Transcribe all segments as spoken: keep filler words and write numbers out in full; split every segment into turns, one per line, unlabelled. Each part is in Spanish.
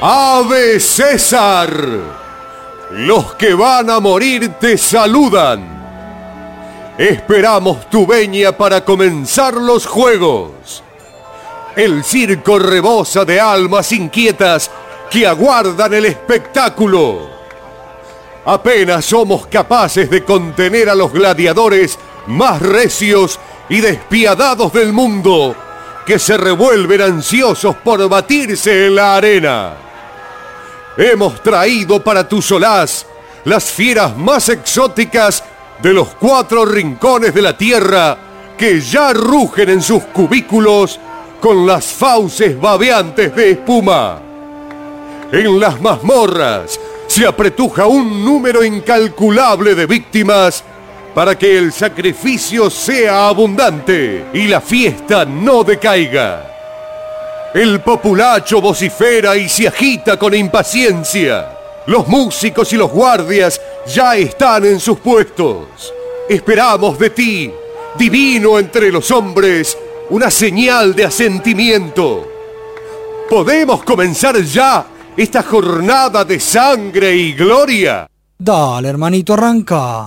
Ave César. Los que van a morir te saludan. Esperamos tu veña para comenzar los juegos. El circo rebosa de almas inquietas que aguardan el espectáculo. Apenas somos capaces de contener a los gladiadores más recios y despiadados del mundo, que se revuelven ansiosos por batirse en la arena. Hemos traído para tu solaz las fieras más exóticas de los cuatro rincones de la tierra, que ya rugen en sus cubículos con las fauces babeantes de espuma. En las mazmorras se apretuja un número incalculable de víctimas para que el sacrificio sea abundante y la fiesta no decaiga. El populacho vocifera y se agita con impaciencia. Los músicos y los guardias ya están en sus puestos. Esperamos de ti, divino entre los hombres, una señal de asentimiento. ¿Podemos comenzar ya esta jornada de sangre y gloria?
Dale, hermanito, arranca.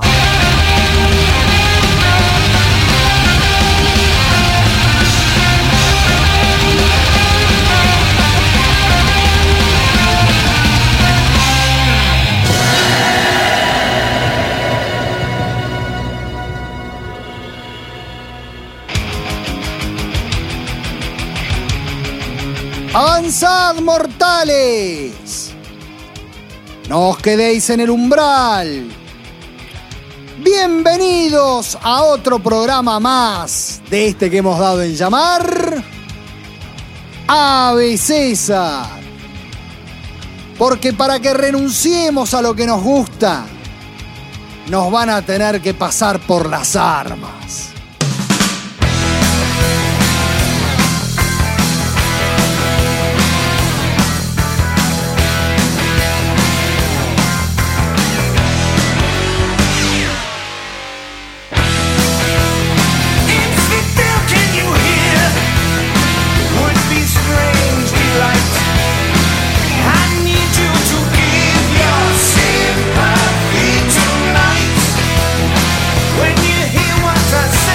¡Avanzad, mortales! No os quedéis en el umbral. Bienvenidos a otro programa más de este que hemos dado en llamar Ave César. Porque para que renunciemos a lo que nos gusta, nos van a tener que pasar por las armas.
When you hear what I say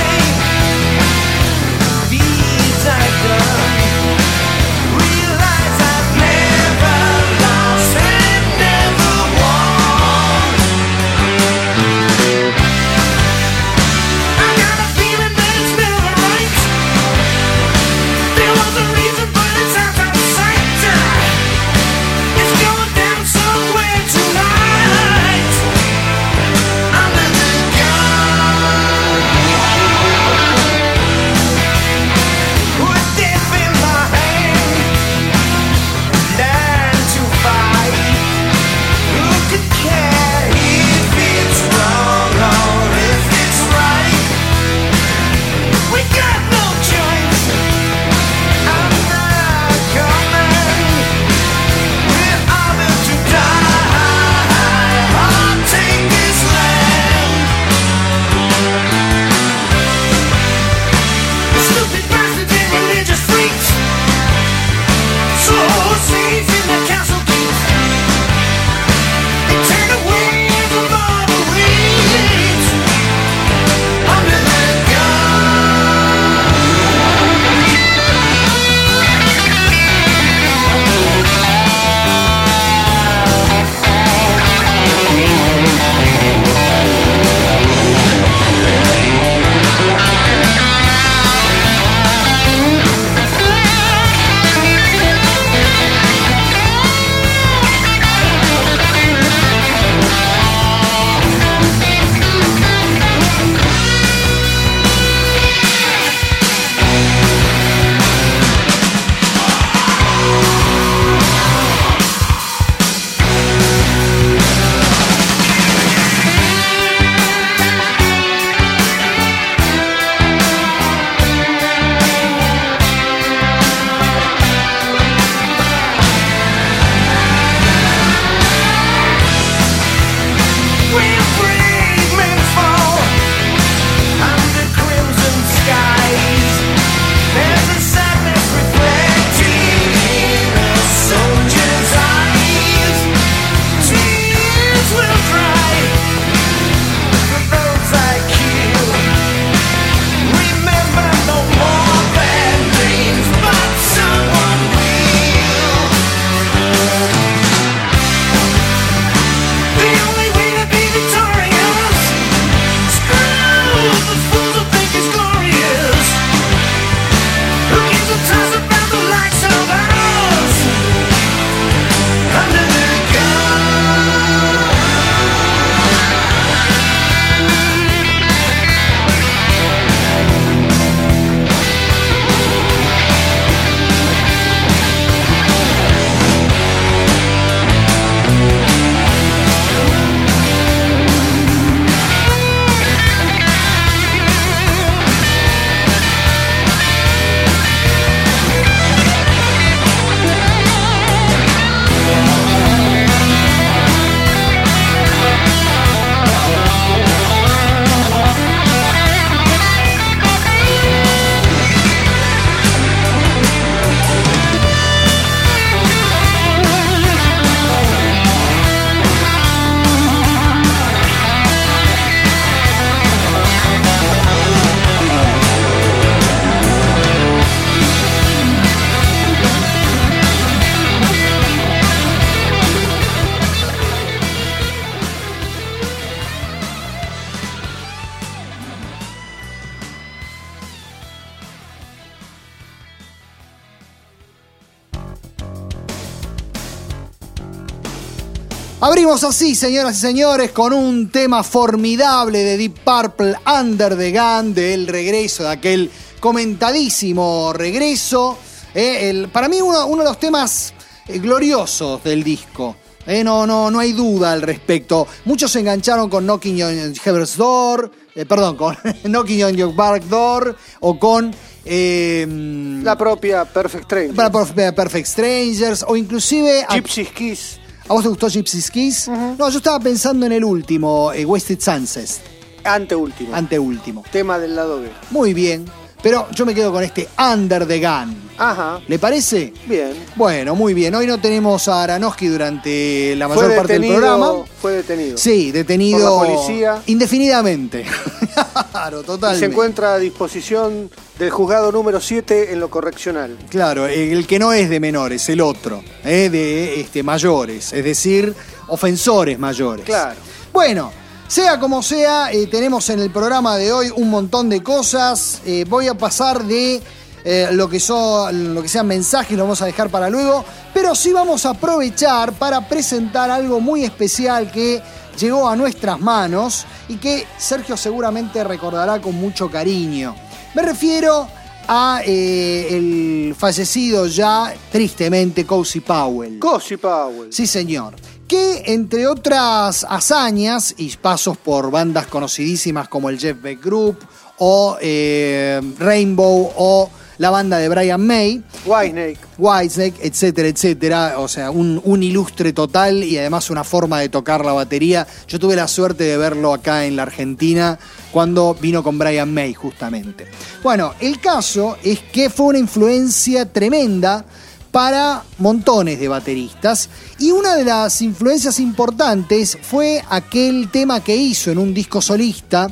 Abrimos así, señoras y señores, con un tema formidable de Deep Purple, Under the Gun, del regreso, de aquel comentadísimo regreso. Eh, el, para mí uno, uno de los temas eh, gloriosos del disco. Eh, no, no, no hay duda al respecto. Muchos se engancharon con Knocking on Heaven's Door, eh, perdón, con Knocking on Your Back Door o con... Eh,
la propia Perfect Strangers.
Para Perfect Strangers o inclusive...
Gypsy's Kiss.
¿A vos te gustó Gypsy's Kiss? Uh-huh. No, yo estaba pensando en el último, eh, Wasted Sunset.
Anteúltimo.
Anteúltimo.
Tema del lado B.
Muy bien, pero yo me quedo con este Under the Gun.
Ajá.
¿Le parece?
Bien.
Bueno, muy bien. Hoy no tenemos a Aronofsky durante la mayor
fue
parte
detenido,
del programa.
Fue detenido.
Sí, detenido.
Por la policía.
Indefinidamente. Claro, totalmente.
Y se encuentra a disposición del juzgado número siete en lo correccional.
Claro, el que no es de menores, el otro, eh, de este, mayores, es decir, ofensores mayores.
Claro.
Bueno, sea como sea, eh, tenemos en el programa de hoy un montón de cosas. Eh, voy a pasar de eh, lo que son, lo que sean mensajes, lo vamos a dejar para luego, pero sí vamos a aprovechar para presentar algo muy especial que llegó a nuestras manos y que Sergio seguramente recordará con mucho cariño. Me refiero a eh, el fallecido ya, tristemente, Cozy Powell.
Cozy Powell.
Sí, señor. Que, entre otras hazañas y pasos por bandas conocidísimas como el Jeff Beck Group o eh, Rainbow o la banda de Brian May,
Whitesnake,
Whitesnake, etcétera, etcétera. O sea, un, un ilustre total y además una forma de tocar la batería. Yo tuve la suerte de verlo acá en la Argentina cuando vino con Brian May, justamente. Bueno, el caso es que fue una influencia tremenda para montones de bateristas y una de las influencias importantes fue aquel tema que hizo en un disco solista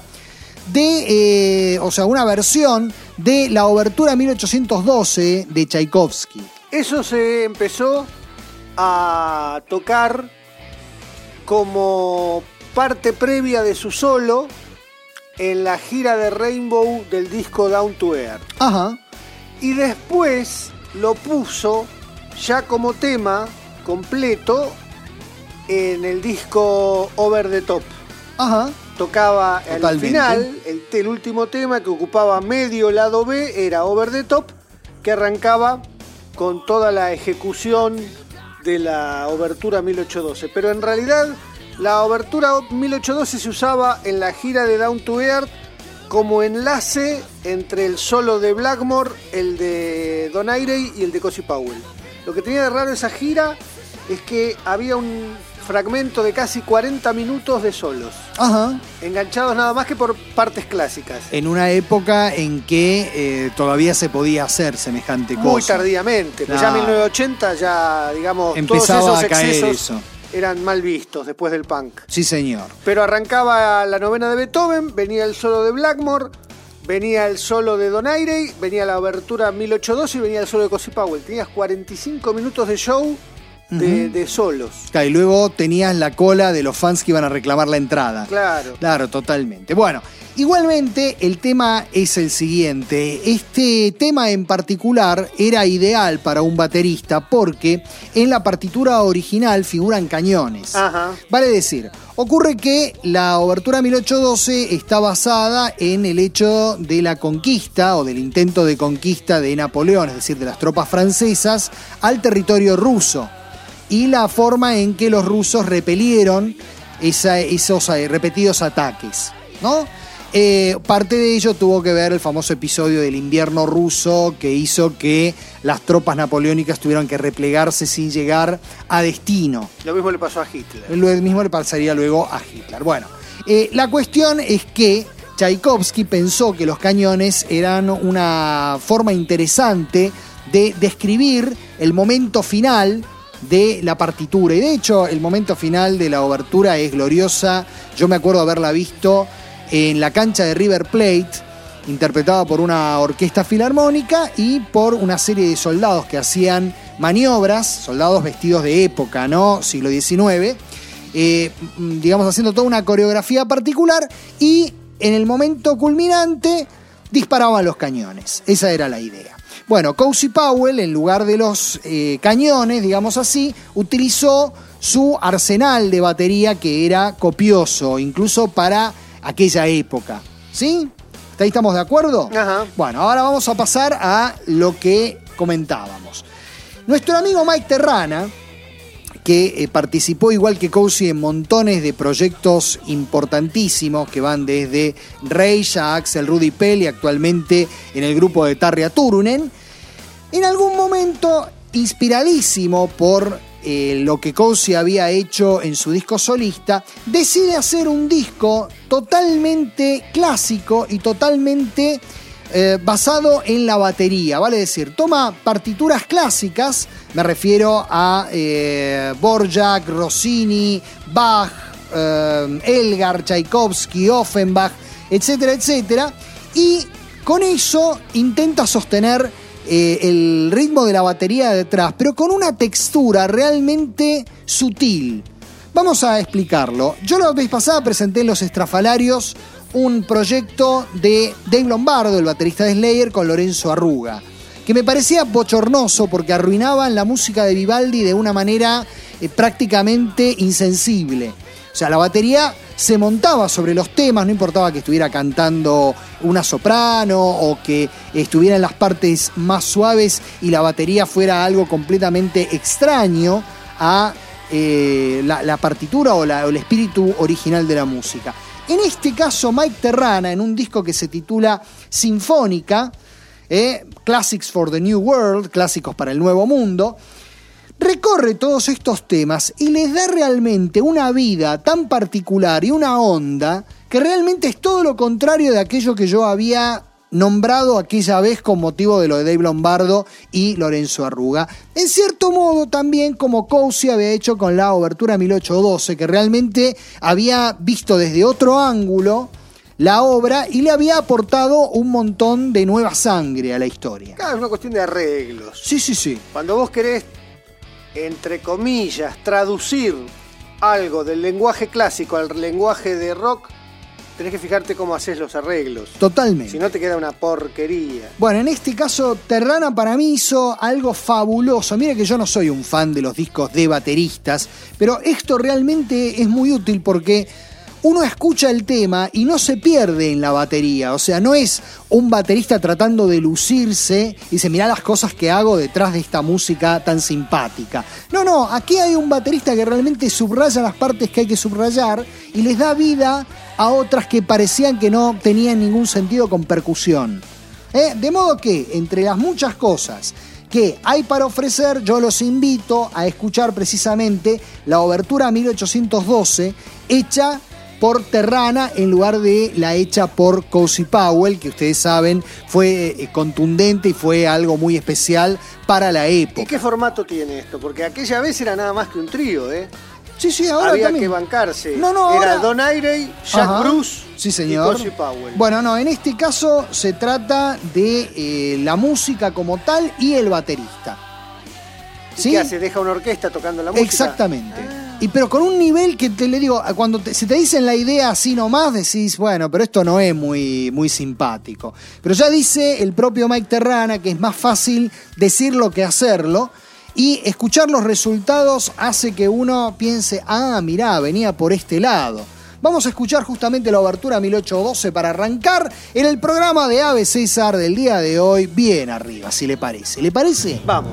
de, eh, o sea, una versión de la Obertura mil ochocientos doce de Tchaikovsky.
Eso se empezó a tocar como parte previa de su solo en la gira de Rainbow del disco Down to Earth.
Ajá.
Y después lo puso ya como tema completo en el disco Over the Top.
Ajá.
Tocaba
Totalmente.
Al final, el, el último tema que ocupaba medio lado B era Over the Top, que arrancaba con toda la ejecución de la Obertura mil ochocientos doce. Pero en realidad la Obertura mil ochocientos doce se usaba en la gira de Down to Earth como enlace entre el solo de Blackmore, el de Donaire y el de Cozy Powell. Lo que tenía de raro esa gira es que había un fragmento de casi cuarenta minutos de solos.
Ajá.
Enganchados nada más que por partes clásicas.
En una época en que eh, todavía se podía hacer semejante cosa.
Muy tardíamente. Pues ya en mil novecientos ochenta ya, digamos,
empezaba
todos esos
a caer
excesos
eso.
Eran mal vistos después del punk.
Sí, señor.
Pero arrancaba la novena de Beethoven, venía el solo de Blackmore, venía el solo de Donaire, venía la Obertura mil ochocientos doce y venía el solo de Cozy Powell. Tenías cuarenta y cinco minutos de show de, uh-huh. de solos.
Claro, y luego tenías la cola de los fans que iban a reclamar la entrada.
Claro.
Claro, totalmente. Bueno, igualmente el tema es el siguiente. Este tema en particular era ideal para un baterista porque en la partitura original figuran cañones.
Ajá.
Vale decir, ocurre que la Obertura mil ochocientos doce está basada en el hecho de la conquista o del intento de conquista de Napoleón, es decir, de las tropas francesas, al territorio ruso. Y la forma en que los rusos repelieron esa, esos repetidos ataques, ¿no? Eh, parte de ello tuvo que ver el famoso episodio del invierno ruso que hizo que las tropas napoleónicas tuvieran que replegarse sin llegar a destino.
Lo mismo le pasó a Hitler.
Lo mismo le pasaría luego a Hitler. Bueno, eh, la cuestión es que Tchaikovsky pensó que los cañones eran una forma interesante de describir el momento final de la partitura. Y de hecho, el momento final de la obertura es gloriosa. Yo me acuerdo haberla visto en la cancha de River Plate, interpretada por una orquesta filarmónica y por una serie de soldados que hacían maniobras, soldados vestidos de época, ¿no? siglo diecinueve, eh, digamos, haciendo toda una coreografía particular y en el momento culminante disparaban los cañones. Esa era la idea. Bueno, Cozy Powell, en lugar de los eh, cañones, digamos así, utilizó su arsenal de batería, que era copioso, incluso para aquella época. ¿Sí? ¿Ahí estamos de acuerdo?
Ajá.
Bueno, ahora vamos a pasar a lo que comentábamos. Nuestro amigo Mike Terrana, que eh, participó igual que Cousy en montones de proyectos importantísimos que van desde Rage a Axel Rudi Pell y actualmente en el grupo de Tarja Turunen, en algún momento, inspiradísimo por eh, lo que Cousy había hecho en su disco solista, decide hacer un disco totalmente clásico y totalmente Eh, basado en la batería, vale decir, toma partituras clásicas, me refiero a eh, Dvorak, Rossini, Bach, eh, Elgar, Tchaikovsky, Offenbach, etcétera, etcétera, y con eso intenta sostener eh, el ritmo de la batería de detrás, pero con una textura realmente sutil. Vamos a explicarlo. Yo la vez pasada presenté en Los Estrafalarios un proyecto de Dave Lombardo, el baterista de Slayer, con Lorenzo Arruga, que me parecía bochornoso porque arruinaban la música de Vivaldi de una manera eh, prácticamente insensible. O sea, la batería se montaba sobre los temas, no importaba que estuviera cantando una soprano o que estuviera en las partes más suaves y la batería fuera algo completamente extraño a eh, la, la partitura o, la, o el espíritu original de la música. En este caso, Mike Terrana, en un disco que se titula Sinfónica, eh, Classics for the New World, clásicos para el nuevo mundo, recorre todos estos temas y les da realmente una vida tan particular y una onda que realmente es todo lo contrario de aquello que yo había nombrado aquella vez con motivo de lo de Dave Lombardo y Lorenzo Arruga. En cierto modo también como Cousy había hecho con la Obertura mil ochocientos doce, que realmente había visto desde otro ángulo la obra y le había aportado un montón de nueva sangre a la historia.
Claro, es una cuestión de arreglos.
Sí, sí, sí.
Cuando vos querés, entre comillas, traducir algo del lenguaje clásico al lenguaje de rock, tenés que fijarte cómo haces los arreglos.
Totalmente.
Si no te queda una porquería.
Bueno, en este caso, Terrana para mí hizo algo fabuloso. Mira que yo no soy un fan de los discos de bateristas, pero esto realmente es muy útil porque uno escucha el tema y no se pierde en la batería. O sea, no es un baterista tratando de lucirse y dice, mirá las cosas que hago detrás de esta música tan simpática. No, no, aquí hay un baterista que realmente subraya las partes que hay que subrayar y les da vida a otras que parecían que no tenían ningún sentido con percusión. ¿Eh? De modo que, entre las muchas cosas que hay para ofrecer, yo los invito a escuchar precisamente la Obertura mil ochocientos doce, hecha por Terrana en lugar de la hecha por Cozy Powell, que ustedes saben fue eh, contundente y fue algo muy especial para la época.
¿Y qué formato tiene esto? Porque aquella vez era nada más que un trío, ¿eh?
Sí, sí, ahora
había
también
que bancarse.
No, no,
Era
ahora...
Don Airey, Jack
Ajá.
Bruce
Sí, señor.
y Cozy Powell.
Bueno, no, en este caso se trata de eh, la música como tal y el baterista.
¿Y
¿Sí?
qué hace? ¿Deja una orquesta tocando la música?
Exactamente.
Ah.
Y pero con un nivel que te le digo, cuando te, se te dicen la idea así nomás, decís, bueno, pero esto no es muy, muy simpático. Pero ya dice el propio Mike Terrana que es más fácil decirlo que hacerlo. Y escuchar los resultados hace que uno piense, ah, mirá, venía por este lado. Vamos a escuchar justamente la Obertura mil ochocientos doce para arrancar en el programa de Ave César del día de hoy, bien arriba, si le parece. ¿Le parece?
Vamos.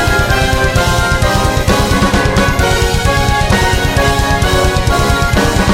We'll be right back.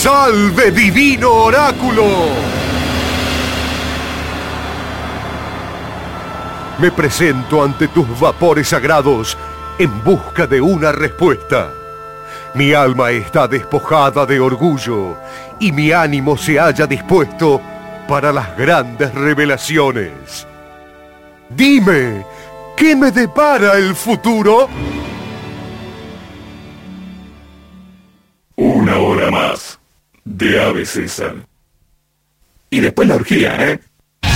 ¡Salve, divino oráculo! Me presento ante tus vapores sagrados en busca de una respuesta. Mi alma está despojada de orgullo y mi ánimo se halla dispuesto para las grandes revelaciones. Dime, ¿qué me depara el futuro?
Una hora más de Ave César. Y después la orgía, ¿eh?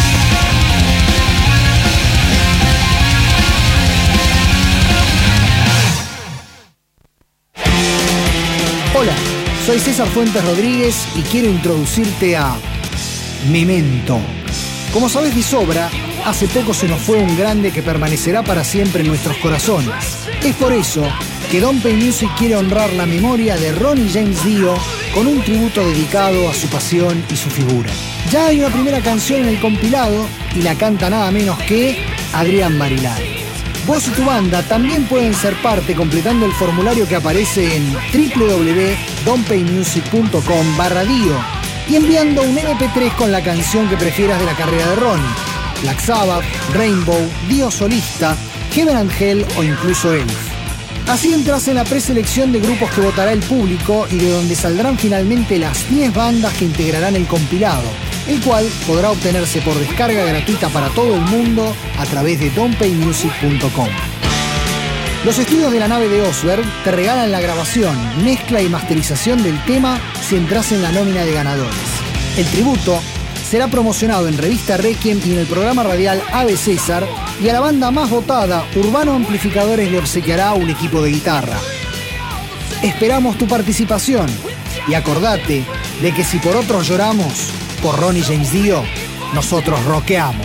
Hola, soy César Fuentes Rodríguez y quiero introducirte a Memento. Como sabes de sobra, hace poco se nos fue un grande que permanecerá para siempre en nuestros corazones. Es por eso que Don't Pay Music quiere honrar la memoria de Ronnie James Dio con un tributo dedicado a su pasión y su figura. Ya hay una primera canción en el compilado y la canta nada menos que Adrián Marilari. Vos y tu banda también pueden ser parte completando el formulario que aparece en w w w punto don't pay music punto com barra dio y enviando un eme pe tres con la canción que prefieras de la carrera de Ronnie. Black Sabbath, Rainbow, Dio solista, Heaven and Hell o incluso Elf. Así entras en la preselección de grupos que votará el público y de donde saldrán finalmente las diez bandas que integrarán el compilado, el cual podrá obtenerse por descarga gratuita para todo el mundo a través de don't pay music punto com. Los estudios de la nave de Osberg te regalan la grabación, mezcla y masterización del tema si entras en la nómina de ganadores. El tributo será promocionado en Revista Requiem y en el programa radial Ave César, y a la banda más votada, Urbano Amplificadores, le obsequiará un equipo de guitarra. Esperamos tu participación y acordate de que si por otros lloramos, por Ronnie James Dio, nosotros rockeamos.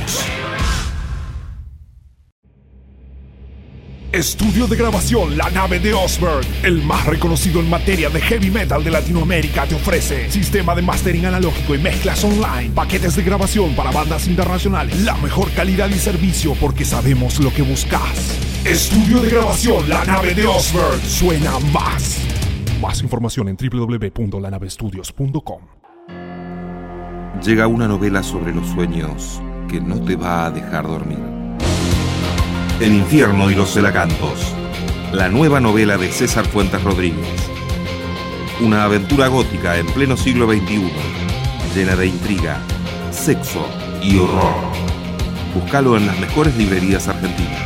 Estudio de grabación La Nave de Osberg, el más reconocido en materia de heavy metal de Latinoamérica, te ofrece sistema de mastering analógico y mezclas online, paquetes de grabación para bandas internacionales, la mejor calidad y servicio porque sabemos lo que buscas. Estudio de grabación La Nave de Osberg, suena más. Más información en w w w punto la nave estudios punto com.
Llega una novela sobre los sueños que no te va a dejar dormir. El infierno y los celacantos, la nueva novela de César Fuentes Rodríguez. Una aventura gótica en pleno siglo veintiuno, llena de intriga, sexo y horror. Búscalo en las mejores librerías argentinas.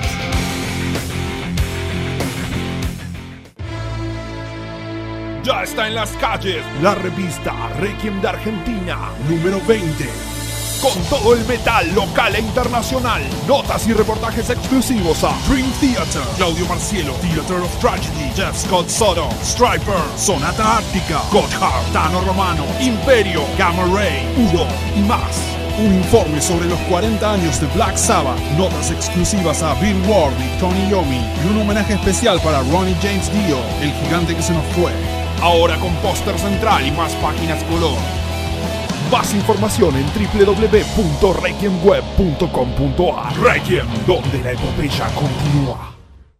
Ya está en las calles la revista Requiem de Argentina, número veinte. Con todo el metal local e internacional. Notas y reportajes exclusivos a Dream Theater, Claudio Marcielo, Theater of Tragedy, Jeff Scott Soto, Striper, Sonata Ártica, Gotthard, Tano Romano, Imperio, Gamma Ray, Udo y más. Un informe sobre los cuarenta años de Black Sabbath, notas exclusivas a Bill Ward y Tony Iommi y un homenaje especial para Ronnie James Dio, el gigante que se nos fue. Ahora con póster central y más páginas color. Más información en w w w punto requiem web punto com punto a r. Requiem, donde la epopeya continúa.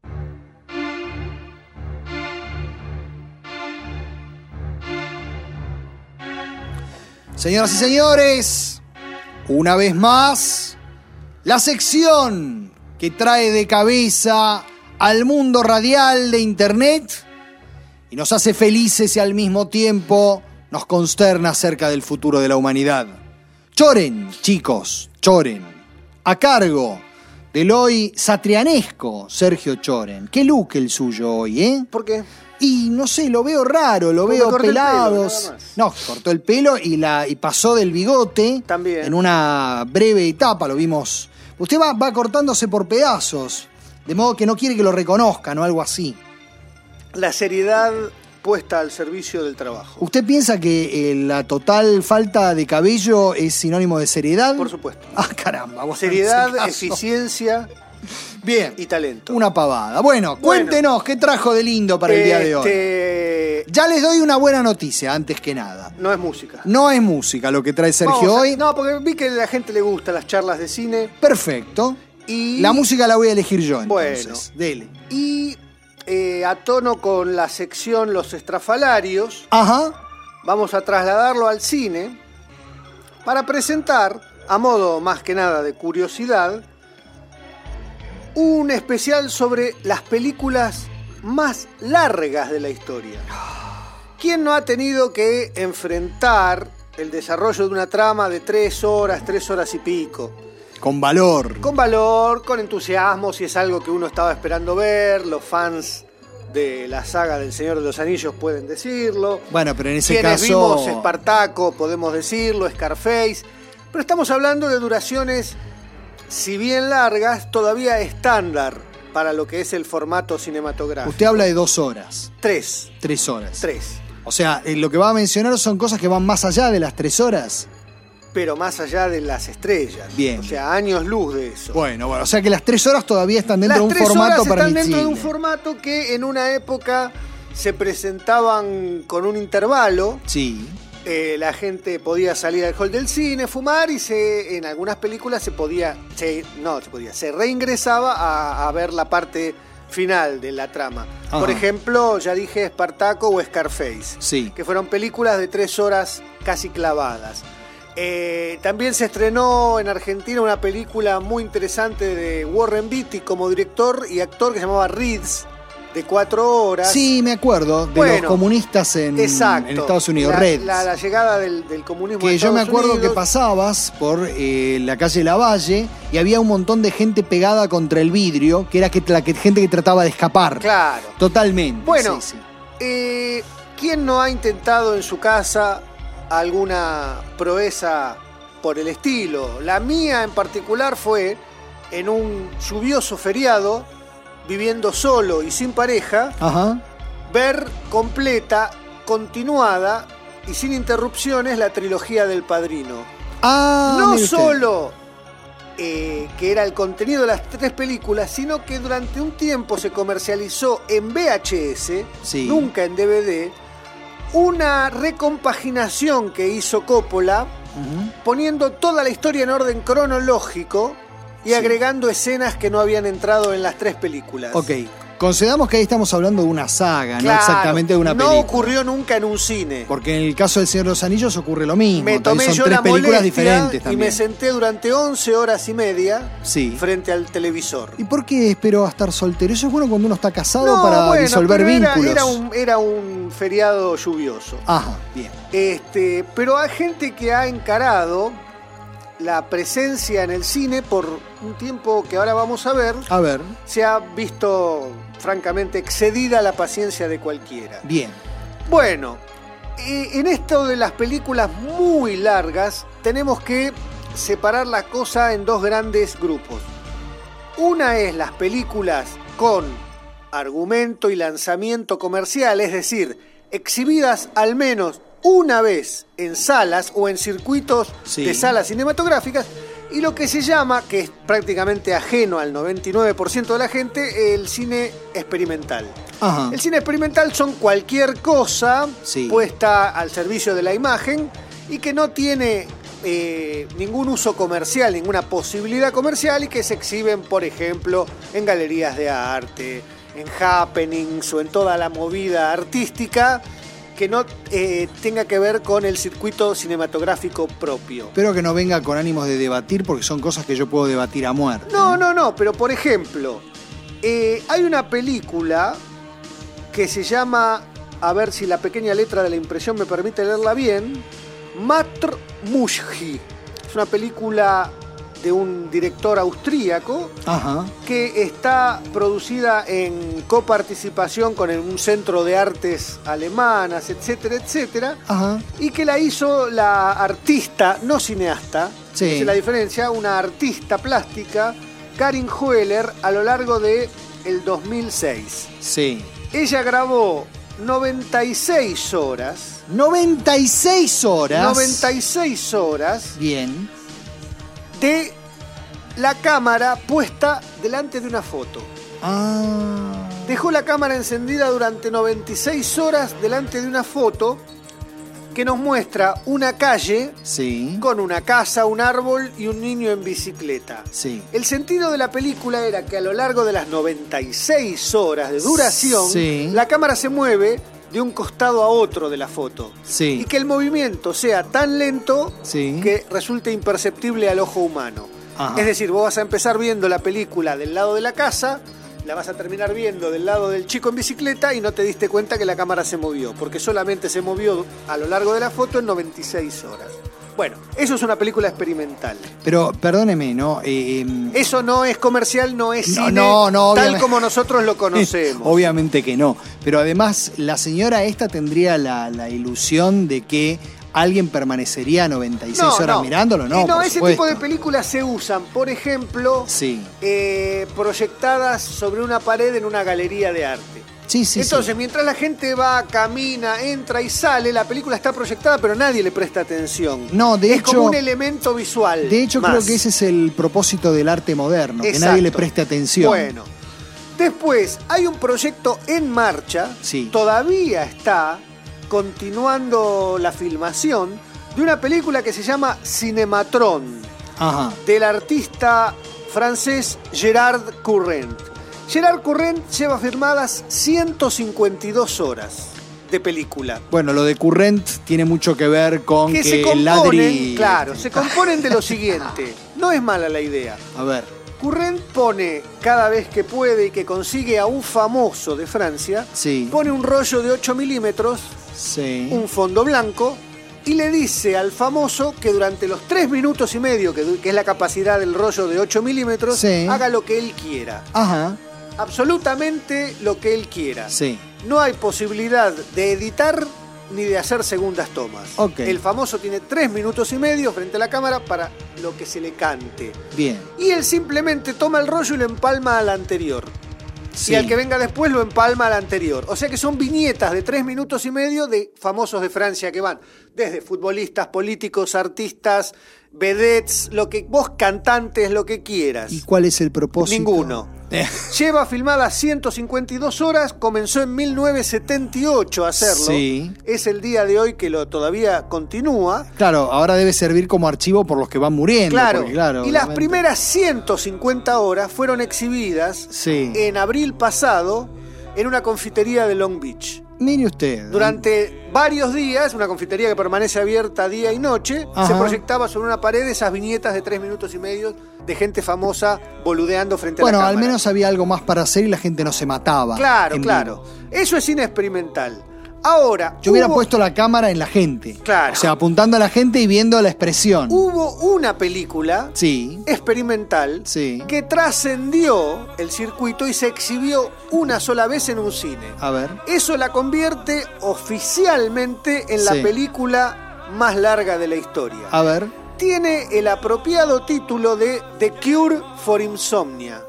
Señoras y señores, una vez más, la sección que trae de cabeza al mundo radial de Internet y nos hace felices y al mismo tiempo nos consterna acerca del futuro de la humanidad. Choren, chicos, choren. A cargo del hoy satrianesco Sergio Choren. Qué look el suyo hoy, ¿eh?
¿Por qué?
Y no sé, lo veo raro, lo
Porque
veo
corté el
pelado.
pelo, nada más.
No, cortó el pelo y, la, y pasó del bigote.
También.
En una breve etapa, lo vimos. Usted va, va cortándose por pedazos, de modo que no quiere que lo reconozcan o algo así.
La seriedad puesta al servicio del trabajo.
¿Usted piensa que eh, la total falta de cabello es sinónimo de seriedad?
Por supuesto.
Ah, caramba. Bueno,
Seriedad,
en ese caso.
eficiencia
Bien.
y talento.
Una pavada. Bueno,
Bueno.
cuéntenos qué trajo de lindo para el día de hoy.
Este,
Ya les doy una buena noticia, antes que nada.
No es música.
No es música lo que trae Sergio
Vamos a-
hoy.
No, porque vi que a la gente le gustan las charlas de cine.
Perfecto.
Y
La música la voy a elegir yo, entonces.
Bueno.
Dele.
Y eh, a tono con la sección Los Estrafalarios,
Ajá.
vamos a trasladarlo al cine para presentar, a modo más que nada de curiosidad, un especial sobre las películas más largas de la historia. ¿Quién no ha tenido que enfrentar el desarrollo de una trama de tres horas, tres horas y pico?
Con valor.
Con valor, con entusiasmo, si es algo que uno estaba esperando ver, los fans de la saga del Señor de los Anillos pueden decirlo.
Bueno, pero en ese
Quienes
caso...
vimos Espartaco podemos decirlo, Scarface, pero estamos hablando de duraciones, si bien largas, todavía estándar para lo que es el formato cinematográfico.
Usted habla de dos horas.
Tres.
Tres horas.
Tres.
O sea, eh, lo que va a mencionar son cosas que van más allá de las tres horas.
Pero más allá de las estrellas.
Bien.
O sea, años luz de eso.
Bueno, bueno, o sea que las tres horas todavía están dentro
Las
de un
tres
formato
horas están
permisible.
dentro de un formato que en una época se presentaban con un intervalo.
Sí.
Eh, la gente podía salir al hall del cine, fumar y se, en algunas películas se podía, se, no se podía, se reingresaba a, a ver la parte final de la trama.
Ajá.
Por ejemplo, ya dije Espartaco o Scarface,
Sí.
que fueron películas de tres horas casi clavadas. Eh, también se estrenó en Argentina una película muy interesante de Warren Beatty como director y actor que se llamaba Reeds, de cuatro horas.
Sí, me acuerdo de
Bueno,
los comunistas en,
Exacto.
en Estados Unidos,
la,
Reds.
La, la llegada del, del comunismo
Que
en
yo me
Estados
acuerdo
Unidos.
que pasabas por eh, la calle Lavalle y había un montón de gente pegada contra el vidrio, que era que, la que, gente que trataba de escapar.
Claro.
Totalmente.
Bueno,
sí, sí.
Eh, ¿quién no ha intentado en su casa alguna proeza por el estilo? La mía en particular fue en un lluvioso feriado, viviendo solo y sin pareja,
Ajá.
ver completa, continuada y sin interrupciones la trilogía del Padrino.
Ah,
No
mire usted.
solo eh, que era el contenido de las tres películas, sino que durante un tiempo se comercializó en V H S,
Sí.
nunca en D V D, una recompaginación que hizo Coppola,
Ujú.
poniendo toda la historia en orden cronológico y
Sí.
agregando escenas que no habían entrado en las tres películas.
Ok. Concedamos que ahí estamos hablando de una saga,
Claro,
no exactamente de una
no
película.
ocurrió nunca en un cine.
Porque en el caso del Señor de los Anillos ocurre lo mismo.
Me
También
tomé
son
yo
tres
la
películas
molestia
diferentes
y
también.
me senté durante once horas y media
Sí.
frente al televisor.
¿Y por qué esperó a estar soltero? Eso es bueno cuando uno está casado
No,
para
bueno,
disolver
pero era-
vínculos.
Era, un, era un feriado lluvioso.
Ajá, bien.
Este, pero hay gente que ha encarado la presencia en el cine por un tiempo que ahora vamos a ver.
A ver,
Se ha visto francamente excedida la paciencia de cualquiera.
bien.
Bueno, eh, en esto de las películas muy largas tenemos que separar la cosa en dos grandes grupos. Una es las películas con argumento y lanzamiento comercial, es decir, exhibidas al menos una vez en salas o en circuitos
Sí.
de salas cinematográficas, y lo que se llama, que es prácticamente ajeno al noventa y nueve por ciento de la gente, el cine experimental.
Ajá.
El cine experimental son cualquier cosa
Sí.
puesta al servicio de la imagen y que no tiene eh, ningún uso comercial, ninguna posibilidad comercial, y que se exhiben, por ejemplo, en galerías de arte, en happenings o en toda la movida artística que no eh, tenga que ver con el circuito cinematográfico propio.
Espero que no venga con ánimos de debatir porque son cosas que yo puedo debatir a muerte.
No, no, no, pero por ejemplo, eh, hay una película que se llama, a ver si la pequeña letra de la impresión me permite leerla bien, Matr Mushki. Es una película de un director austríaco
Ajá.
que está producida en coparticipación con un centro de artes alemanas, etcétera, etcétera,
Ajá.
y que la hizo la artista, no cineasta,
Sí.
esa es la diferencia, una artista plástica, Karin Hoeller, a lo largo de el dos mil seis.
Sí.
Ella grabó noventa y seis horas,
noventa y seis horas.
noventa y seis horas
Bien.
de la cámara puesta delante de una foto.
Ah.
Dejó la cámara encendida durante noventa y seis horas delante de una foto que nos muestra una calle
Sí.
con una casa, un árbol y un niño en bicicleta.
Sí.
El sentido de la película era que a lo largo de las noventa y seis horas de duración,
Sí.
la cámara se mueve de un costado a otro de la foto.
Sí.
Y que el movimiento sea tan lento
Sí.
que resulte imperceptible al ojo humano.
Ajá.
Es decir, vos vas a empezar viendo la película del lado de la casa, la vas a terminar viendo del lado del chico en bicicleta y no te diste cuenta que la cámara se movió, porque solamente se movió a lo largo de la foto en noventa y seis horas. Bueno, eso es una película experimental.
Pero, perdóneme, ¿no? Eh, eh,
Eso no es comercial, no es
No,
cine
no, no,
tal
obviamente.
como nosotros lo conocemos.
Obviamente que no. Pero además, la señora esta tendría la, la ilusión de que alguien permanecería noventa y seis
No,
horas
no.
mirándolo, ¿no?
Y no,
por
ese
supuesto.
tipo de películas se usan, por ejemplo,
Sí.
eh, proyectadas sobre una pared en una galería de arte.
Sí, sí,
Entonces,
sí.
mientras la gente va, camina, entra y sale, la película está proyectada, pero nadie le presta atención.
No, de
es
hecho-
como un elemento visual.
De hecho,
más.
creo que ese es el propósito del arte moderno, que
Exacto.
nadie le preste atención.
Bueno, después hay un proyecto en marcha,
Sí.
todavía está continuando la filmación de una película que se llama Cinematron,
Ajá.
del artista francés Gerard Courrent. Gerard Courrent lleva firmadas ciento cincuenta y dos horas de película.
Bueno, lo de Current tiene mucho que ver con que,
Que se
el
componen,
ladri...
claro, se componen de lo siguiente. No es mala la idea.
A ver,
Courrent pone, cada vez que puede y que consigue a un famoso de Francia,
sí,
pone un rollo de ocho milímetros,
sí.
un fondo blanco, y le dice al famoso que durante los tres minutos y medio, que, du- que es la capacidad del rollo de ocho milímetros,
Sí.
haga lo que él quiera.
Ajá,
Absolutamente lo que él quiera.
sí.
No hay posibilidad de editar ni de hacer segundas tomas.
Ok.
El famoso tiene tres minutos y medio frente a la cámara para lo que se le cante.
Bien.
Y él simplemente toma el rollo y lo empalma al anterior.
Sí.
Y al que venga después lo empalma al anterior. O sea que son viñetas de tres minutos y medio de famosos de Francia que van desde futbolistas, políticos, artistas, vedettes, lo que vos cantantes, lo que quieras.
¿Y cuál es el propósito?
Ninguno. Lleva filmadas ciento cincuenta y dos horas, comenzó en mil novecientos setenta y ocho a hacerlo.
Sí.
Es el día de hoy que lo todavía continúa.
Claro, ahora debe servir como archivo por los que van muriendo.
Claro,
porque, claro,
y las
obviamente.
primeras ciento cincuenta horas fueron exhibidas
Sí.
en abril pasado en una confitería de Long Beach.
Mire usted.
Durante varios días, una confitería que permanece abierta día y noche,
Ajá.
se proyectaba sobre una pared esas viñetas de tres minutos y medio de gente famosa boludeando frente
Bueno,
a la
al
cámara.
menos había algo más para hacer y la gente no se mataba.
Claro,
en
claro.
vivo.
Eso es cine experimental. Ahora,
Yo hubiera
hubo-
puesto la cámara en la gente.
Claro.
O sea, apuntando a la gente y viendo la expresión.
hubo una película
Sí.
experimental
Sí.
que trascendió el circuito y se exhibió una sola vez en un cine.
A ver.
Eso la convierte oficialmente en la
Sí.
película más larga de la historia.
A ver.
Tiene el apropiado título de The Cure for Insomnia.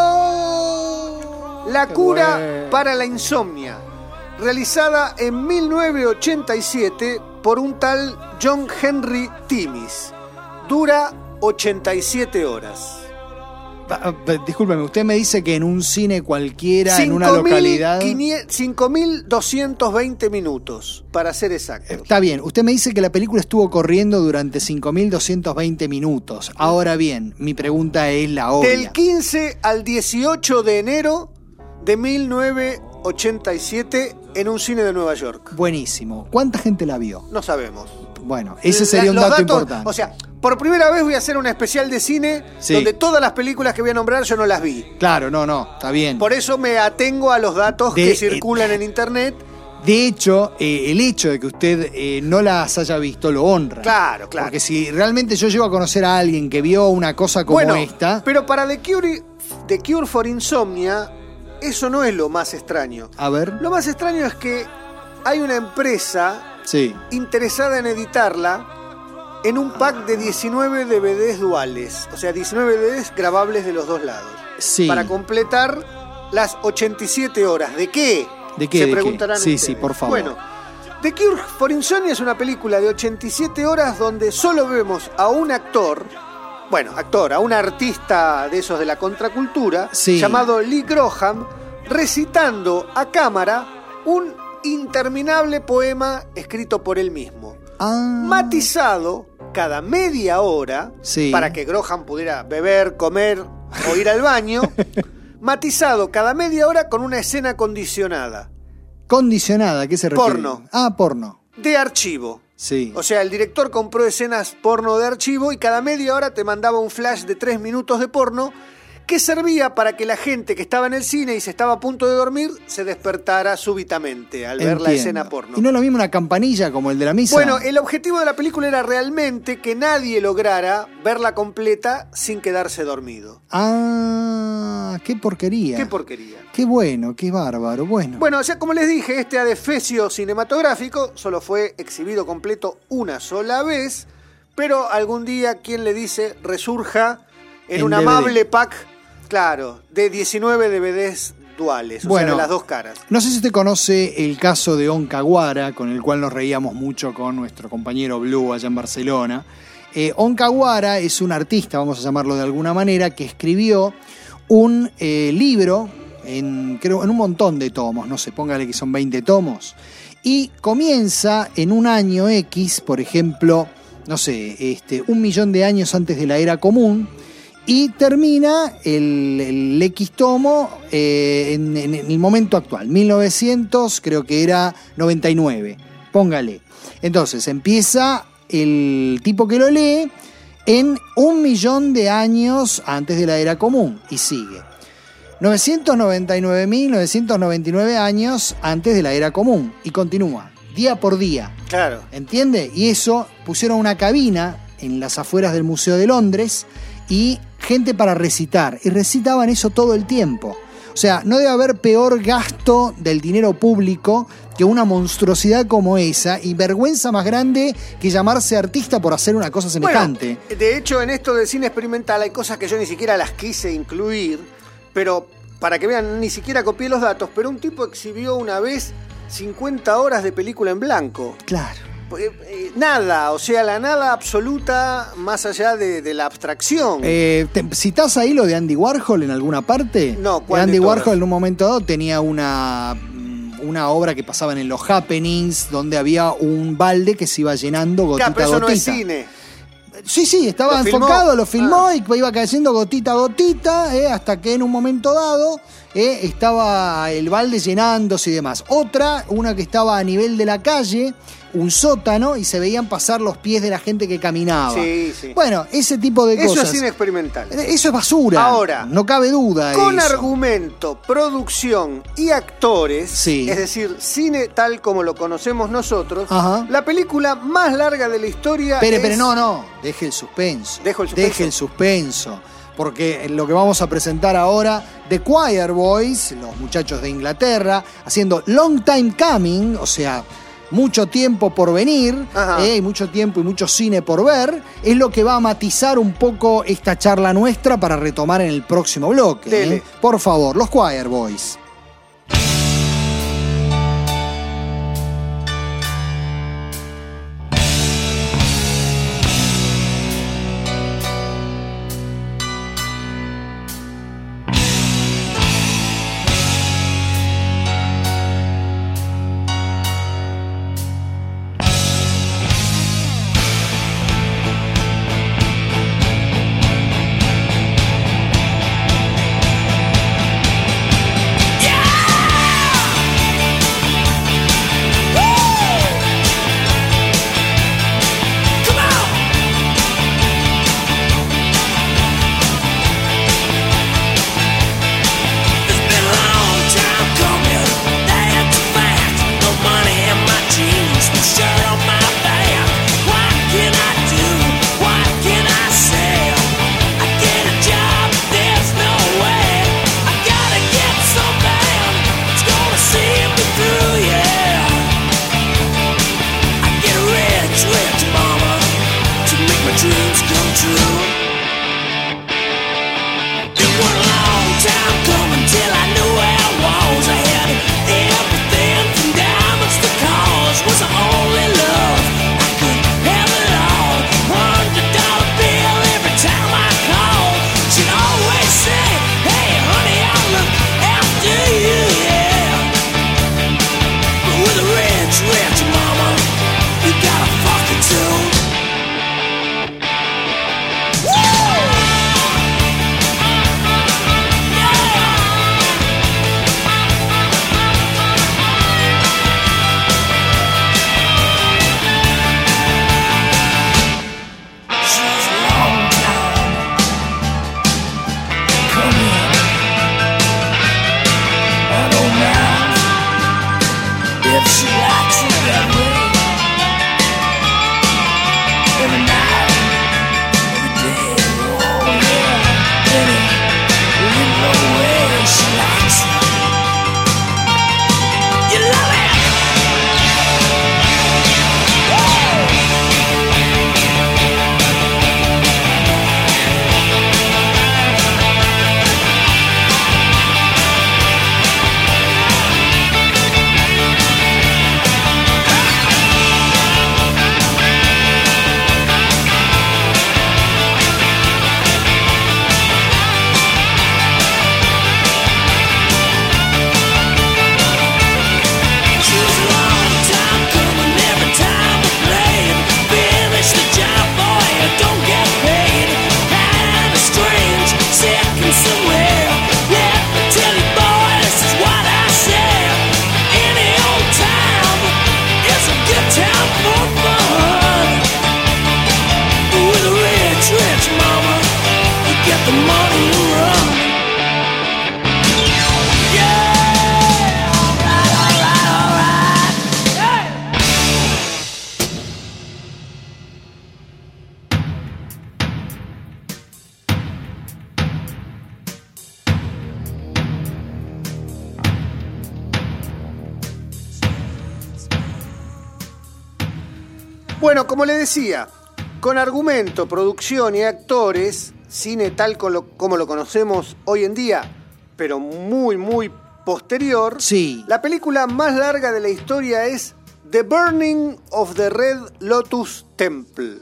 ¡Oh!
La
Qué
cura
bueno.
para la insomnia. Realizada en mil novecientos ochenta y siete por un tal John Henry Timmis. Dura ochenta y siete horas.
Ah, ah, Discúlpeme, usted me dice que en un cine cualquiera, en una localidad.
cinco mil doscientos veinte minutos, para ser exactos.
Está bien, usted me dice que la película estuvo corriendo durante cinco mil doscientos veinte minutos. Ahora bien, mi pregunta es la obvia.
Del quince al dieciocho de enero de mil novecientos ochenta y siete en un cine de Nueva York.
Buenísimo. ¿Cuánta gente la vio?
No sabemos.
Bueno, ese sería un
Los
dato
datos-
importante.
O sea, por primera vez voy a hacer un especial de cine
Sí.
donde todas las películas que voy a nombrar yo no las vi.
Claro, no, no, está bien.
Por eso me atengo a los datos
De-
que circulan en internet.
De hecho, eh, el hecho de que usted eh, no las haya visto lo honra.
Claro, claro.
Porque si realmente yo llego a conocer a alguien que vio una cosa como
bueno,
esta.
pero para The Cure, The Cure for Insomnia, eso no es lo más extraño.
A ver.
Lo más extraño es que hay una empresa
Sí.
interesada en editarla en un pack de diecinueve D V Ds duales, o sea, diecinueve D V Ds grabables de los dos lados,
Sí.
para completar las ochenta y siete horas. ¿De qué?
¿De qué?
Se
¿De qué?
preguntarán
Sí,
ustedes.
sí, por favor.
Bueno, The Cure for Insomnia es una película de ochenta y siete horas donde solo vemos a un actor, bueno, actor, a un artista de esos de la contracultura,
Sí.
llamado Lee Groham, recitando a cámara un interminable poema escrito por él mismo,
Ah.
matizado cada media hora,
Sí.
para que Groham pudiera beber, comer o ir al baño, matizado cada media hora con una escena condicionada.
Condicionada, ¿a qué se refiere?
Porno.
Ah, porno.
De archivo.
Sí.
O sea, el director compró escenas porno de archivo y cada media hora te mandaba un flash de tres minutos de porno que servía para que la gente que estaba en el cine y se estaba a punto de dormir se despertara súbitamente al ver
Entiendo.
la escena porno.
Y no es lo mismo una campanilla como el de la misa.
Bueno, el objetivo de la película era realmente que nadie lograra verla completa sin quedarse dormido.
Ah, qué porquería.
Qué porquería.
Qué bueno, qué bárbaro. Bueno.
Bueno, o sea, como les dije, este adefesio cinematográfico solo fue exhibido completo una sola vez, pero algún día, ¿quién le dice? Resurja en,
En
un
D V D.
amable pack, claro, de diecinueve D V Ds duales, o
Bueno,
sea, de las dos caras.
No sé si usted conoce el caso de Oncaguara, con el cual nos reíamos mucho con nuestro compañero Blue allá en Barcelona. Eh, Oncaguara es un artista, vamos a llamarlo de alguna manera, que escribió un eh, libro, en, creo, en un montón de tomos, no sé, póngale que son veinte tomos, y comienza en un año X, por ejemplo, no sé, este, un millón de años antes de la era común, y termina el, el X tomo eh, en, en el momento actual, mil novecientos, creo que era noventa y nueve, póngale. Entonces empieza el tipo que lo lee en un millón de años antes de la era común y sigue. novecientos noventa y nueve mil novecientos noventa y nueve años antes de la era común y continúa, día por día.
Claro.
¿Entiende? Y eso, pusieron una cabina en las afueras del Museo de Londres y gente para recitar. Y recitaban eso todo el tiempo. O sea, no debe haber peor gasto del dinero público que una monstruosidad como esa y vergüenza más grande que llamarse artista por hacer una cosa semejante.
Bueno, de hecho, en esto del cine experimental hay cosas que yo ni siquiera las quise incluir, pero para que vean, ni siquiera copié los datos, pero un tipo exhibió una vez cincuenta horas de película en blanco.
Claro.
Eh, eh, nada, o sea, la nada absoluta más allá de, de la abstracción.
Eh, te- ¿Citás ahí lo de Andy Warhol en alguna parte?
No, ¿cuál
Andy
de todas?
Warhol en un momento dado tenía una, una obra que pasaban en los happenings donde había un balde que se iba llenando gotita
Claro, pero
a
eso no
gotita.
es cine.
Sí, sí, estaba
¿Lo filmó?
enfocado, lo filmó
Ah.
y iba cayendo gotita a gotita, eh, hasta que en un momento dado eh, estaba el balde llenándose y demás. Otra, una que estaba a nivel de la calle, un sótano, y se veían pasar los pies de la gente que caminaba.
Sí, sí.
Bueno, ese tipo de
Eso
cosas.
es cine experimental.
Eso es basura.
Ahora,
no cabe duda.
Con
eso.
argumento, producción y actores,
Sí.
es decir, cine tal como lo conocemos nosotros,
Ajá.
la película más larga de la historia
Espere,
es...
pero no, no. Deje el suspenso.
Dejo el suspenso.
Deje el suspenso. Porque lo que vamos a presentar ahora, The Choir Boys, los muchachos de Inglaterra, haciendo Long Time Coming, o sea, mucho tiempo por venir,
Ajá.
eh, y mucho tiempo y mucho cine por ver, es lo que va a matizar un poco esta charla nuestra para retomar en el próximo bloque.
Dele.
eh. Por favor, los Choir Boys.
Bueno, como le decía, con argumento, producción y actores, cine tal como lo conocemos hoy en día, pero muy, muy posterior,
sí.
La película más larga de la historia es The Burning of the Red Lotus Temple.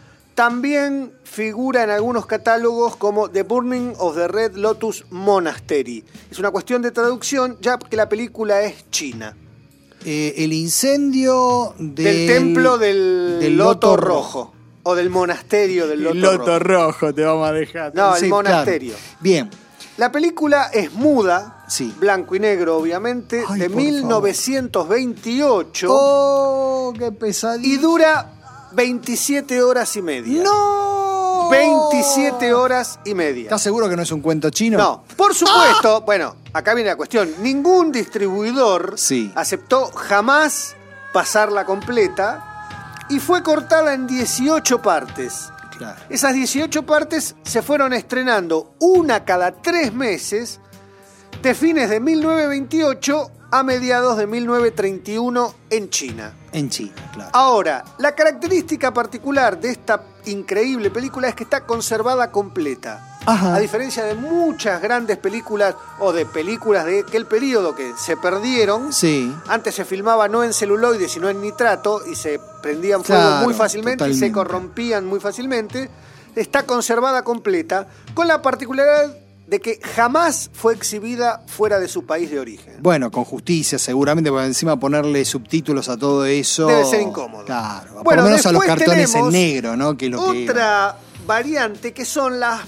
También figura en algunos catálogos como The Burning of the Red Lotus Monastery. Es una cuestión de traducción, ya que la película es china.
Eh, el incendio del,
del templo del,
del
Loto,
Loto
Rojo.
Rojo.
O del monasterio del Loto,
el Loto
Rojo.
Rojo te vamos a dejar.
No,
sí,
el monasterio.
Claro. Bien.
La película es muda,
sí.
blanco y negro obviamente,
Ay,
de mil novecientos veintiocho.
¡Oh, qué pesadilla!
Y dura veintisiete horas y media.
¡No!
veintisiete horas y media.
¿Estás seguro que no es un cuento chino?
No, por supuesto. ¡Ah! Bueno, acá viene la cuestión. Ningún distribuidor
sí.
aceptó jamás pasarla completa y fue cortada en dieciocho partes.
Claro.
Esas dieciocho partes se fueron estrenando una cada tres meses de fines de mil novecientos veintiocho a mediados de mil novecientos treinta y uno en China.
En China, claro.
Ahora, la característica particular de esta increíble película es que está conservada completa.
Ajá.
A diferencia de muchas grandes películas o de películas de aquel periodo que se perdieron.
Sí.
Antes se filmaba no en celuloide, sino en nitrato y se prendían fuego
claro,
muy fácilmente
totalmente.
y se corrompían muy fácilmente. Está conservada completa con la particularidad de que jamás fue exhibida fuera de su país de origen.
Bueno, con justicia seguramente, porque encima ponerle subtítulos a todo eso...
Debe ser incómodo.
Claro, por
bueno,
lo menos a los cartones en
tenemos
negro, ¿no? Que es lo que
otra variante que son las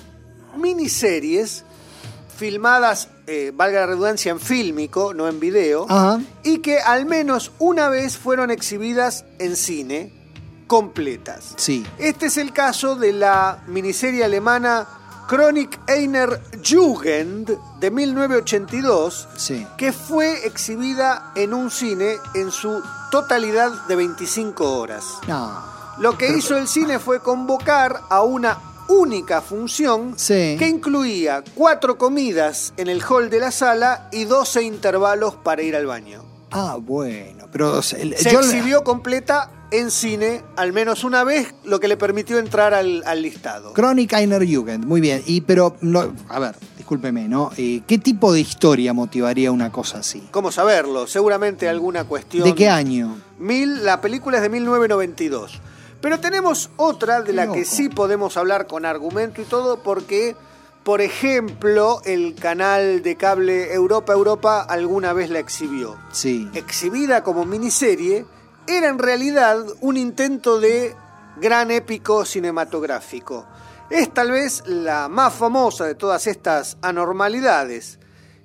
miniseries filmadas, eh, valga la redundancia, en fílmico, no en video,
Ajá.
y que al menos una vez fueron exhibidas en cine completas.
Sí.
Este es el caso de la miniserie alemana Chronik einer Jugend de mil novecientos ochenta y dos,
sí.
que fue exhibida en un cine en su totalidad de veinticinco horas.
No.
Lo que
Pero...
hizo el cine fue convocar a una única función
sí.
que incluía cuatro comidas en el hall de la sala y doce intervalos para ir al baño.
Ah, bueno, pero... El,
Se
yo...
exhibió completa en cine al menos una vez, lo que le permitió entrar al, al listado.
Chronik einer Jugend, muy bien. Y pero, no, a ver, discúlpeme, ¿no? Eh, ¿Qué tipo de historia motivaría una cosa así?
¿Cómo saberlo? Seguramente alguna cuestión...
¿De qué año?
Mil, la película es de mil novecientos noventa y dos. Pero tenemos otra de la
Loco.
que sí podemos hablar con argumento y todo, porque, por ejemplo, el canal de cable Europa Europa alguna vez la exhibió.
Sí.
Exhibida como miniserie, era en realidad un intento de gran épico cinematográfico. Es tal vez la más famosa de todas estas anormalidades.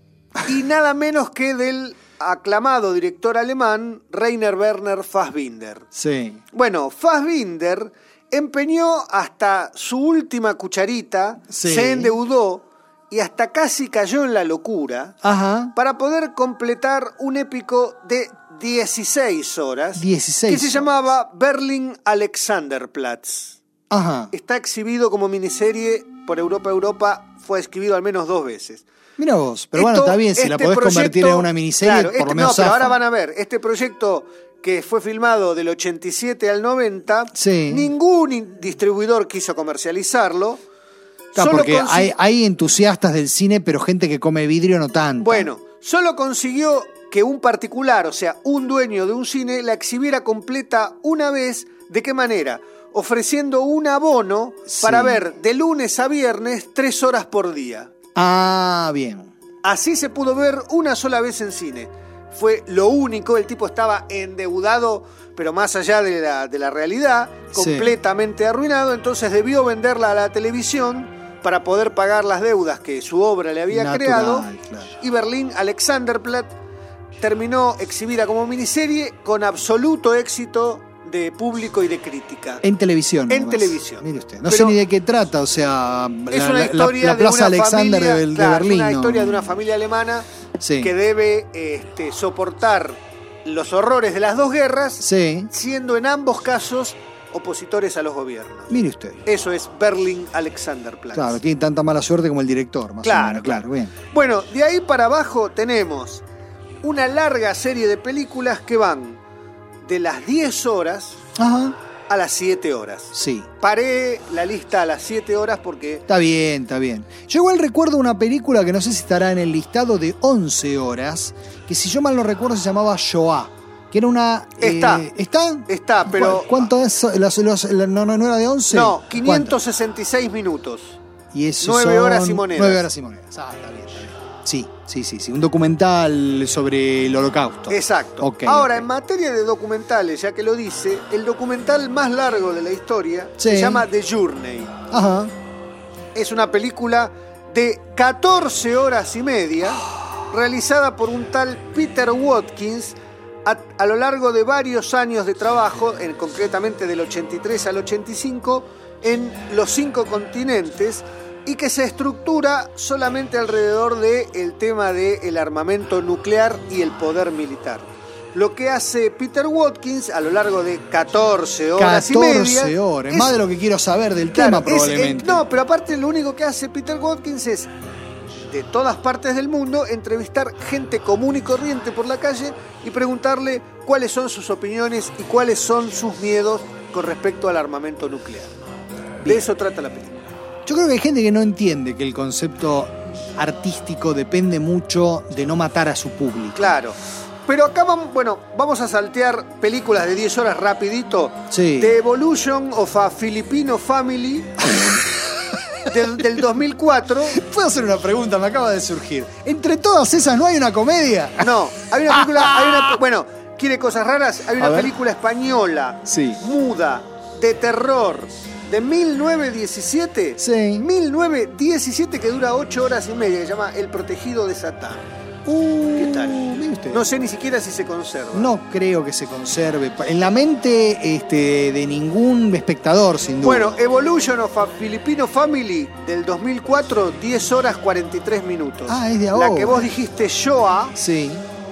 Y nada menos que del aclamado director alemán Rainer Werner Fassbinder.
Sí.
Bueno, Fassbinder empeñó hasta su última cucharita,
sí.
se endeudó y hasta casi cayó en la locura.
Ajá.
Para poder completar un épico de dieciséis horas
dieciséis
que se
horas.
llamaba Berlin Alexanderplatz.
Ajá.
Está exhibido como miniserie por Europa Europa, fue exhibido al menos dos veces.
Mira vos, pero
Esto,
bueno, está bien, si
este
la podés
proyecto,
convertir en una miniserie,
claro,
por
este,
lo menos
no, pero
zafa.
ahora van a ver, este proyecto que fue filmado del ochenta y siete al noventa,
sí.
ningún distribuidor quiso comercializarlo.
Claro,
solo
porque
consi-
hay, hay entusiastas del cine, pero gente que come vidrio no tanto.
Bueno, solo consiguió que un particular, o sea, un dueño de un cine, la exhibiera completa una vez. ¿De qué manera? Ofreciendo un abono
sí.
para ver de lunes a viernes tres horas por día.
Ah, bien.
Así se pudo ver una sola vez en cine. Fue lo único, el tipo estaba endeudado, pero más allá de la, de la realidad,
sí.
completamente arruinado, entonces debió venderla a la televisión para poder pagar las deudas que su obra le había
Natural,
creado.
claro.
Y Berlin Alexanderplatz terminó exhibida como miniserie con absoluto éxito de público y de crítica.
En televisión.
En
además.
televisión.
Mire usted. No
Pero
sé ni de qué trata, o sea,
es
la,
una
la-
historia
la
de
Plaza
una
Alexander
familia,
de, de
claro,
Berlín.
es una
¿no?
historia de una familia alemana
Sí.
que debe este, soportar los horrores de las dos guerras,
Sí.
siendo en ambos casos opositores a los gobiernos.
Mire usted.
Eso es Berlin Alexanderplatz.
Claro, tiene tanta mala suerte como el director, más
Claro,
o menos. Claro, bien.
Bueno, de ahí para abajo tenemos una larga serie de películas que van de las diez horas
Ajá.
a las siete horas.
Sí.
Paré la lista a las siete horas porque...
Está bien, está bien. Yo igual recuerdo una película que no sé si estará en el listado de once horas, que si yo mal no recuerdo se llamaba Shoah, que era una...
Está.
eh, ¿Está?
Está, pero...
¿Cu- ¿Cuánto es? Los- los- la- no, no, ¿no era de once?
No, quinientos sesenta y seis minutos.
Y eso
nueve
son
horas y monedas.
nueve horas y monedas. Ah, está bien, está bien. Sí, sí, sí, sí. Un documental sobre el holocausto.
Exacto.
Ok,
Ahora,
ok.
en materia de documentales, ya que lo dice, el documental más largo de la historia
Sí.
se llama The Journey.
Ajá.
Es una película de catorce horas y media, realizada por un tal Peter Watkins a, a lo largo de varios años de trabajo, en, concretamente del ochenta y tres al ochenta y cinco, en los cinco continentes, y que se estructura solamente alrededor del tema del armamento nuclear y el poder militar. Lo que hace Peter Watkins a lo largo de catorce horas y media...
catorce horas.
es-
Más de lo que quiero saber del
Claro,
tema,
es-
probablemente.
eh, no, pero aparte lo único que hace Peter Watkins es, de todas partes del mundo, entrevistar gente común y corriente por la calle y preguntarle cuáles son sus opiniones y cuáles son sus miedos con respecto al armamento nuclear. De
Bien.
eso trata la película.
Yo creo que hay gente que no entiende que el concepto artístico depende mucho de no matar a su público.
Claro. Pero acá vamos, bueno, vamos a saltear películas de diez horas rapidito.
Sí.
The Evolution of a Filipino Family del, del dos mil cuatro.
¿Puedo hacer una pregunta? Me acaba de surgir. Entre todas esas, ¿no hay una comedia?
No, hay una película, hay una, bueno, ¿quiere cosas raras? Hay
A
una
ver.
película española,
Sí.
muda, de terror, de mil novecientos diecisiete.
Sí.
mil novecientos diecisiete, que dura ocho horas y media, que se llama El Protegido de Satán.
Uh,
¿Qué tal?
mire usted.
No sé ni siquiera si se conserva.
No creo que se conserve. En la mente este, de ningún espectador, sin duda.
Bueno, Evolution of a Filipino Family del dos mil cuatro, diez horas cuarenta y tres minutos.
Ah, es de
La
ahora.
que vos dijiste, Shoah,
Sí.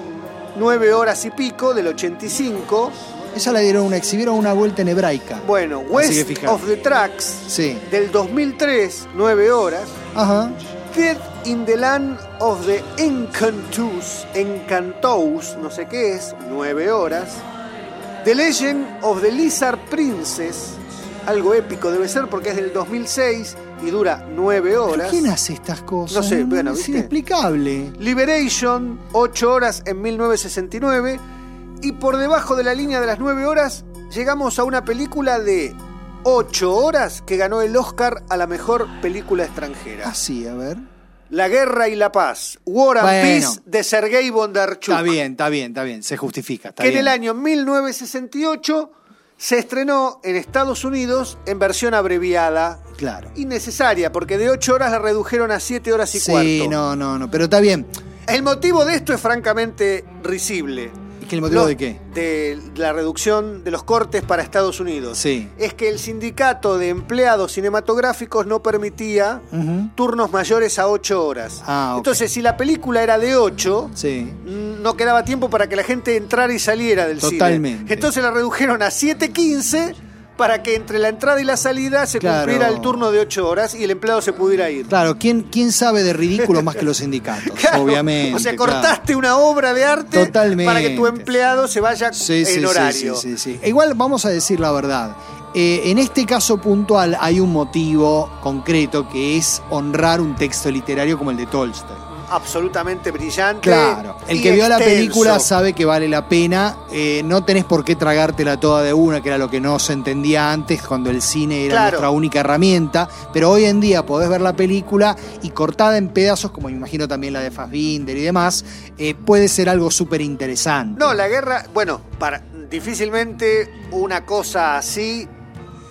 nueve horas y pico, del ochenta y cinco.
Esa la dieron una, exhibieron una vuelta en hebraica.
Bueno,
Así que
West
fíjate.
of the Tracks
Sí.
del dos mil tres, nueve horas.
Ajá.
Dead in the Land of the Encantus, Encantous, no sé qué es, nueve horas. The Legend of the Lizard Princess, algo épico debe ser porque es del dos mil seis y dura nueve horas.
¿Quién hace estas cosas?
No sé, bueno,
es
¿viste?
inexplicable.
Liberation, ocho horas en mil novecientos sesenta y nueve. Y por debajo de la línea de las nueve horas, llegamos a una película de ocho horas que ganó el Oscar a la mejor película extranjera.
Ah, sí, a ver.
La Guerra y la Paz, War and
Bueno.
Peace, de Sergei Bondarchuk.
Está bien, está bien, está bien. Se justifica. Está
que en
bien.
el año mil novecientos sesenta y ocho se estrenó en Estados Unidos en versión abreviada.
Claro.
Innecesaria, porque de ocho horas la redujeron a siete horas y
Sí,
cuarto.
no, no, no. Pero está bien.
El motivo de esto es francamente risible.
¿Y qué el motivo
Lo-
de qué?
De la reducción de los cortes para Estados Unidos.
Sí.
Es que el sindicato de empleados cinematográficos no permitía
Ujú.
turnos mayores a ocho horas.
Ah, ok.
Entonces, si la película era de ocho,
Sí.
mm, no quedaba tiempo para que la gente entrara y saliera del
Totalmente.
cine. Entonces la redujeron a siete quince para que entre la entrada y la salida se
Claro.
cumpliera el turno de ocho horas y el empleado se pudiera ir.
Claro, ¿quién, quién sabe de ridículo más que los sindicatos?
Claro,
Obviamente.
O sea,
claro.
cortaste una obra de arte
Totalmente.
para que tu empleado se vaya
Sí,
en
sí, sí,
horario.
sí, sí, sí. E igual vamos a decir la verdad. Eh, en este caso puntual hay un motivo concreto que es honrar un texto literario como el de Tolstoy.
Absolutamente brillante.
Claro, el
y
que vio la
extenso.
película sabe que vale la pena. Eh, no tenés por qué tragártela toda de una, que era lo que no se entendía antes, cuando el cine era
Claro.
nuestra única herramienta. Pero hoy en día podés ver la película y cortada en pedazos, como me imagino también la de Fassbinder y demás, eh, puede ser algo súper interesante.
No, la guerra, bueno, para difícilmente una cosa así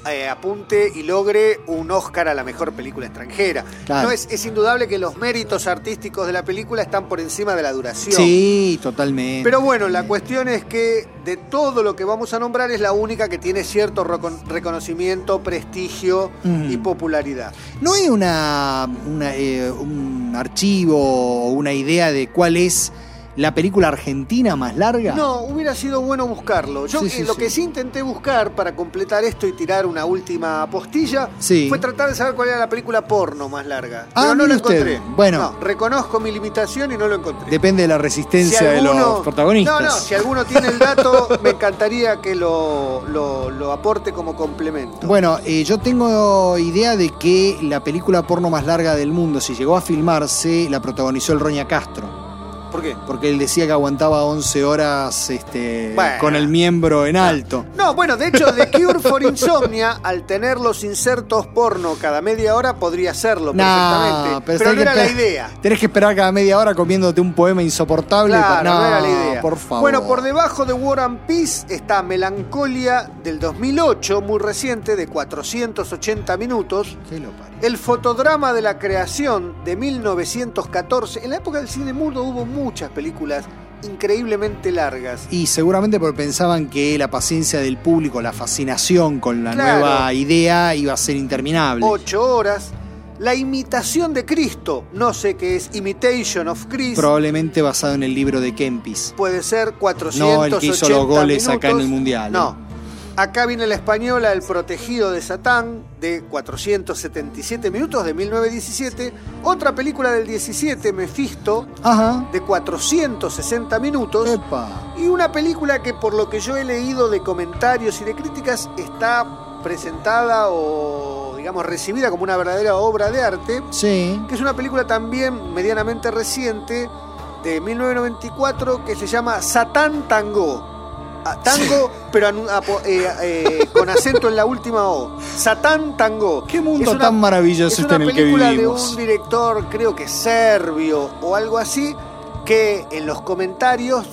eh, apunte y logre un Oscar a la mejor película extranjera.
Claro.
No es, es indudable que los méritos artísticos de la película están por encima de la duración.
Sí, totalmente.
Pero bueno, la cuestión es que de todo lo que vamos a nombrar es la única que tiene cierto recon- reconocimiento, prestigio
Mm.
y popularidad.
¿No hay una, una, eh, un archivo o una idea de cuál es la película argentina más larga?
No, hubiera sido bueno buscarlo. Yo
Sí,
eh,
sí,
lo
sí.
que sí intenté buscar para completar esto y tirar una última apostilla
Sí.
fue tratar de saber cuál era la película porno más larga.
Ah,
Pero no lo
mire usted.
encontré.
Bueno.
No, reconozco mi limitación y no lo encontré.
Depende de la resistencia
Si
de
alguno-
los protagonistas.
No, no, si alguno tiene el dato, me encantaría que lo, lo, lo aporte como complemento.
Bueno, eh, yo tengo idea de que la película porno más larga del mundo, si llegó a filmarse, la protagonizó el Roña Castro.
¿Por qué?
Porque él decía que aguantaba once horas este,
Bueno.
con el miembro en alto.
No, bueno, de hecho, The Cure for Insomnia, al tener los insertos porno cada media hora, podría hacerlo perfectamente. Pero,
tenés
no
que
era la
esper-
idea.
Tenés que esperar cada media hora comiéndote un poema insoportable.
Claro,
pa-
no, era la idea.
Por favor.
Bueno, por debajo de War and Peace está Melancolia del dos mil ocho, muy reciente, de cuatrocientos ochenta minutos.
¿Qué lo parió?
El fotodrama de la creación de mil novecientos catorce. En la época del cine mudo hubo muchas películas increíblemente largas.
Y seguramente porque pensaban que la paciencia del público, la fascinación con la
Claro.
nueva idea iba a ser interminable.
Ocho horas. La imitación de Cristo, no sé qué es, Imitation of Christ.
Probablemente basado en el libro de Kempis.
Puede ser cuatrocientos ochenta
No el que hizo los goles acá en el
minutos.
Mundial.
No.
¿eh?
Acá viene la española El protegido de Satán, de cuatrocientos setenta y siete minutos, de mil novecientos diecisiete. Otra película del diecisiete, Mephisto,
Ajá.
de cuatrocientos sesenta minutos.
Epa.
Y una película que, por lo que yo he leído de comentarios y de críticas, está presentada o, digamos, recibida como una verdadera obra de arte,
Sí.
que es una película también medianamente reciente, de mil novecientos noventa y cuatro, que se llama Satán Tango. Ah, tango, pero anu- apo- eh, eh, con acento en la última O. Satán Tango.
Qué mundo
Es una-
tan maravilloso
es
este
una
en el que
película de
vivimos.
un director, creo que serbio o algo así, que en los comentarios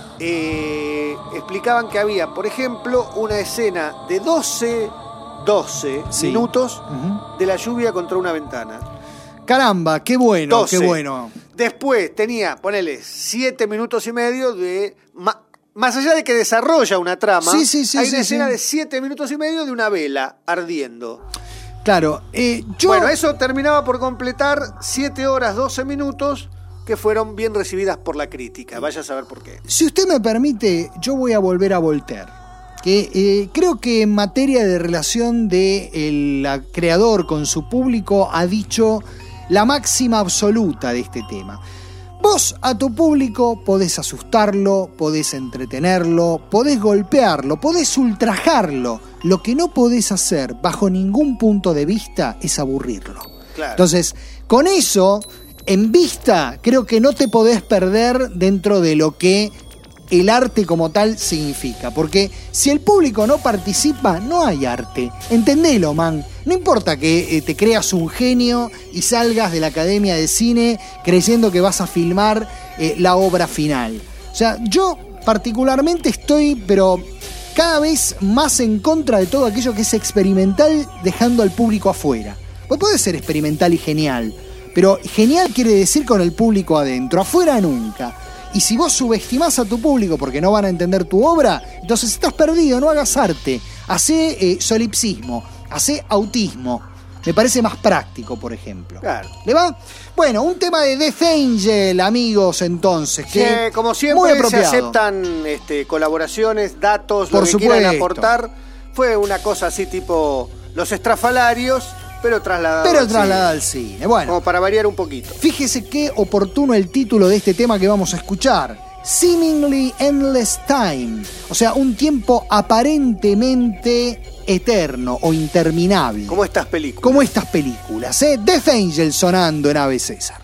eh, explicaban que había, por ejemplo, una escena de doce, doce
Sí.
minutos
Ujú.
de la lluvia contra una ventana.
Caramba, qué bueno,
doce.
qué bueno.
Después tenía, ponele, siete minutos y medio de... ma- más allá de que desarrolla una trama,
Sí, sí, sí,
hay
sí,
una escena
sí.
de siete minutos y medio de una vela ardiendo.
Claro, eh, yo...
Bueno, eso terminaba por completar siete horas, doce minutos que fueron bien recibidas por la crítica. Vaya a saber por qué.
Si usted me permite, yo voy a volver a Voltaire. Que eh, creo que en materia de relación de el la creador con su público ha dicho la máxima absoluta de este tema. Vos a tu público podés asustarlo, podés entretenerlo, podés golpearlo, podés ultrajarlo. Lo que no podés hacer bajo ningún punto de vista es aburrirlo.
Claro.
Entonces, con eso en vista, creo que no te podés perder dentro de lo que el arte como tal significa. Porque si el público no participa, no hay arte. Entendelo, man. No importa que eh, te creas un genio y salgas de la Academia de Cine creyendo que vas a filmar eh, la obra final. O sea, yo particularmente estoy, pero cada vez más en contra de todo aquello que es experimental, dejando al público afuera. Pues puede ser experimental y genial, pero genial quiere decir con el público adentro, afuera nunca. Y si vos subestimás a tu público porque no van a entender tu obra, entonces estás perdido, no hagas arte. Hacé eh, solipsismo, hacé autismo. Me parece más práctico, por ejemplo.
Claro.
¿Le va? Bueno, un tema de Death Angel, amigos, entonces. Que
Que, como
muy
siempre, se
apropiado.
aceptan este, colaboraciones, datos,
Por
lo que
supuesto.
quieran aportar. Fue una cosa así tipo Los Estrafalarios, pero trasladado
Pero
al
trasladada
cine.
al cine. Bueno,
Como para variar un poquito.
fíjese qué oportuno el título de este tema que vamos a escuchar. Seemingly Endless Time. O sea, un tiempo aparentemente eterno o interminable.
Como estas películas.
Como estas películas, ¿eh? Death Angel sonando en Ave César.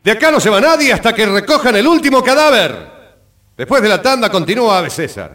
De acá no se va nadie hasta que recojan el último cadáver. Después de la tanda continúa Ave César.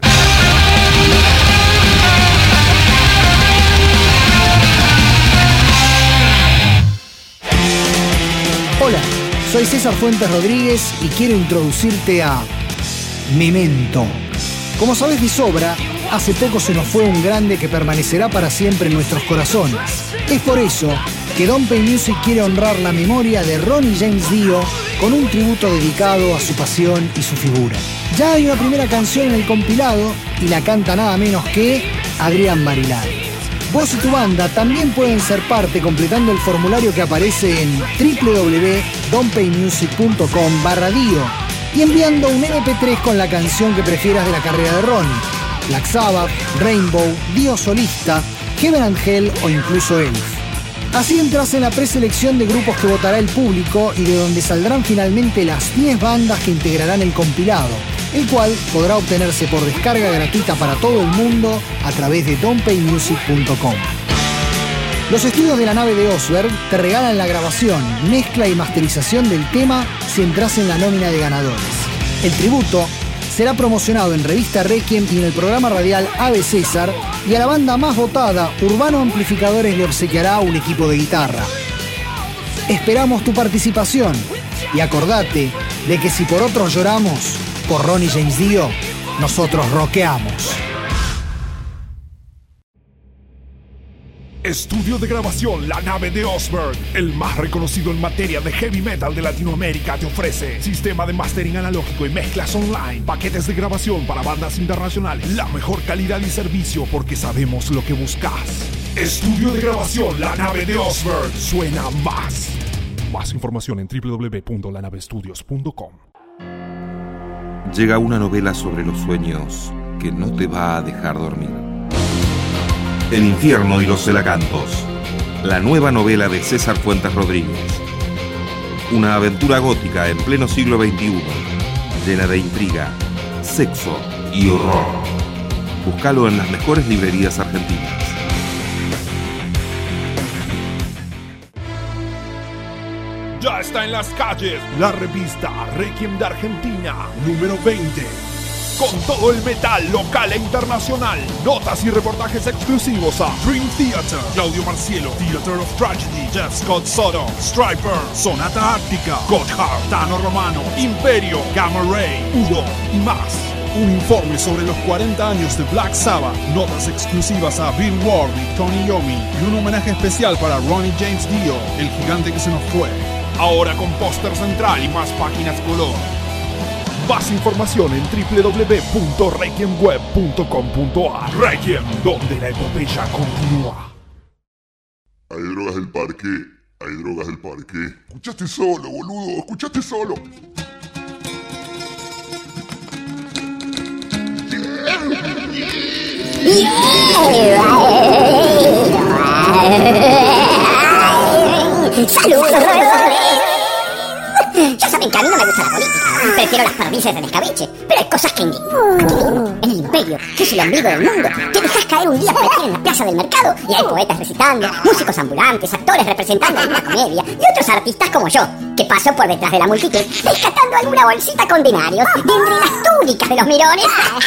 Hola, soy César Fuentes Rodríguez y quiero introducirte a Memento. Como sabes de sobra, hace poco se nos fue un grande que permanecerá para siempre en nuestros corazones. Es por eso que Don't Pay Music quiere honrar la memoria de Ronnie James Dio con un tributo dedicado a su pasión y su figura. Ya hay una primera canción en el compilado y la canta nada menos que Adrián Marilari. Vos y tu banda también pueden ser parte completando el formulario que aparece en w w w punto don't pay music punto com barra dio y enviando un eme pe tres con la canción que prefieras de la carrera de Ronnie. Black Sabbath, Rainbow, Dio solista, Heaven and Hell o incluso Elf. Así entras en la preselección de grupos que votará el público y de donde saldrán finalmente las diez bandas que integrarán el compilado, el cual podrá obtenerse por descarga gratuita para todo el mundo a través de don't pay music punto com. Los estudios de la nave de Osberg te regalan la grabación, mezcla y masterización del tema si entras en la nómina de ganadores. El tributo será promocionado en Revista Requiem y en el programa radial Ave César, y a la banda más votada, Urbano Amplificadores, le obsequiará un equipo de guitarra. Esperamos tu participación y acordate de que si por otros lloramos, por Ronnie James Dio, nosotros rockeamos.
Estudio de grabación La Nave de Osberg, el más reconocido en materia de heavy metal de Latinoamérica, te ofrece sistema de mastering analógico y mezclas online, paquetes de grabación para bandas internacionales, la mejor calidad y servicio porque sabemos lo que buscas. Estudio de grabación La Nave de Osberg, suena más. Más información en w w w punto la nave studios punto com.
Llega una novela sobre los sueños que no te va a dejar dormir. El infierno y los celacantos, la nueva novela de César Fuentes Rodríguez. Una aventura gótica en pleno siglo veintiuno, llena de intriga, sexo y horror. Búscalo en las mejores librerías argentinas.
Ya está en las calles la revista Requiem de Argentina, número veinte. Con todo el metal local e internacional. Notas y reportajes exclusivos a Dream Theater, Claudio Marcielo, Theater of Tragedy, Jeff Scott Soto, Striper, Sonata Ártica, Gotthard, Tano Romano, Imperio, Gamma Ray, Udo y más. Un informe sobre los cuarenta años de Black Sabbath, notas exclusivas a Bill Ward y Tony Iommi y un homenaje especial para Ronnie James Dio, el gigante que se nos fue. Ahora con póster central y más páginas color. Más información en w w w punto requiem web punto com punto a r. Requiem, donde la epopeya continúa.
Hay drogas del parque, hay drogas del parque. Escuchaste solo, boludo, escuchaste solo.
¡Saludos! Ya saben que a mí no me gusta la política, prefiero las perdices del escabeche, pero hay cosas que indignan. En el Imperio, que es el ombligo del mundo, te dejas caer un día cualquiera en la plaza del mercado y hay poetas recitando, músicos ambulantes, actores representando alguna comedia y otros artistas como yo, que paso por detrás de la multitud rescatando alguna bolsita con denarios de entre las túnicas de los mirones.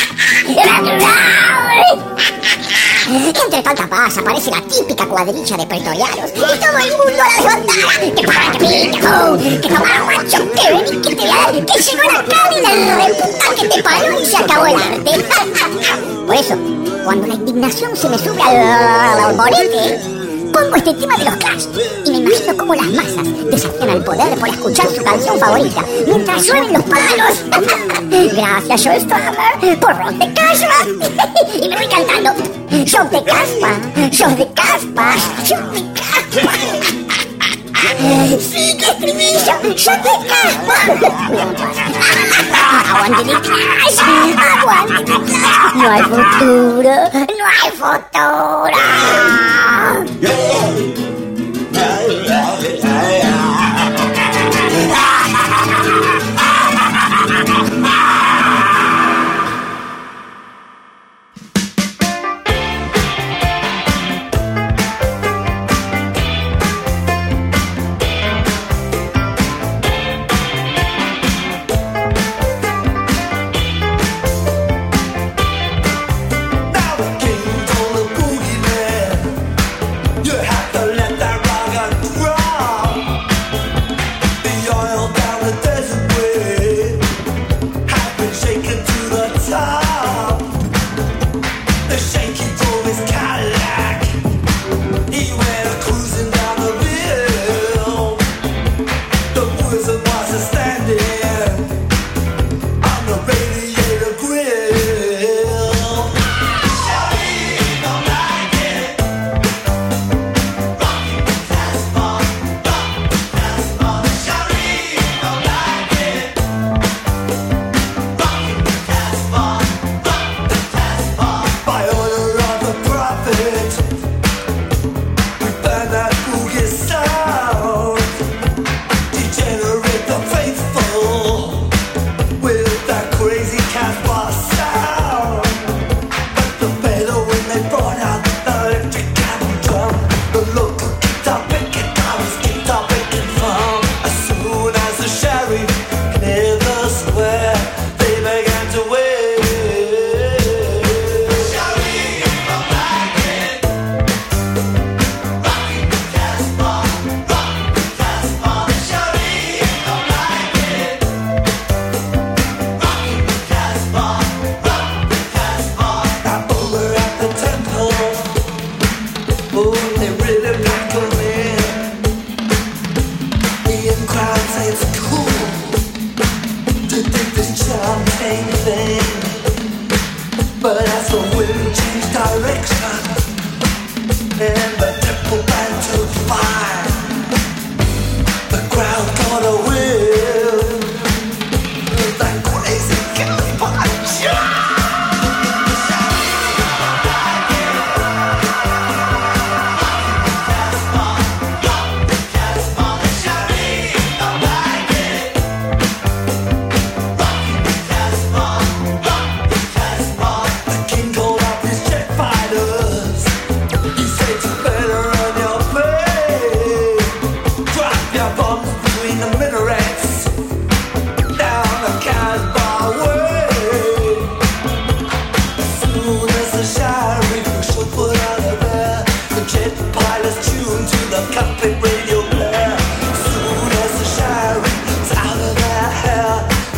Entre tanta paz aparece la típica cuadrilla de pretorianos y todo el mundo a la desbandada. Que para, que pica, que toma guacho, que ven y que te vean, que llegó la carne de reputa que te paró y se acabó el arte. Por eso, cuando la indignación se me sube al bonete, pongo este tema de los Clash y me imagino cómo las masas desafían al poder por escuchar su canción favorita mientras llueven los palos. Gracias, Joe Strummer, por Rock de Caspa. Y me voy cantando Show de Caspa, Show de Caspa, Show de Caspa. Sí, que estribillo, Show de Caspa. Aguante de Clash, aguante de Clash. No hay futuro, no hay futuro.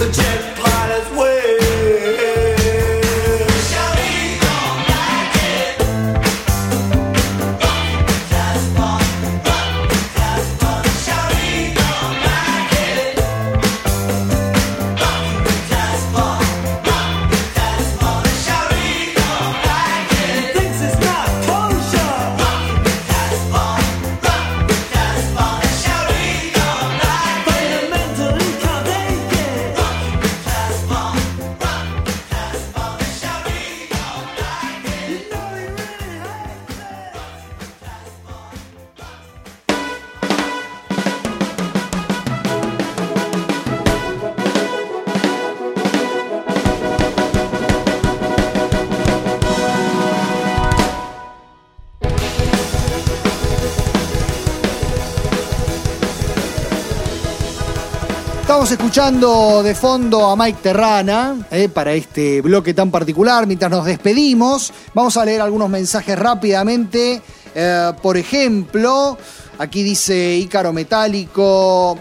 Estamos escuchando de fondo a Mike Terrana eh, para este bloque tan particular. Mientras nos despedimos, vamos a leer algunos mensajes rápidamente. Eh, por ejemplo, aquí dice Ícaro Metálico: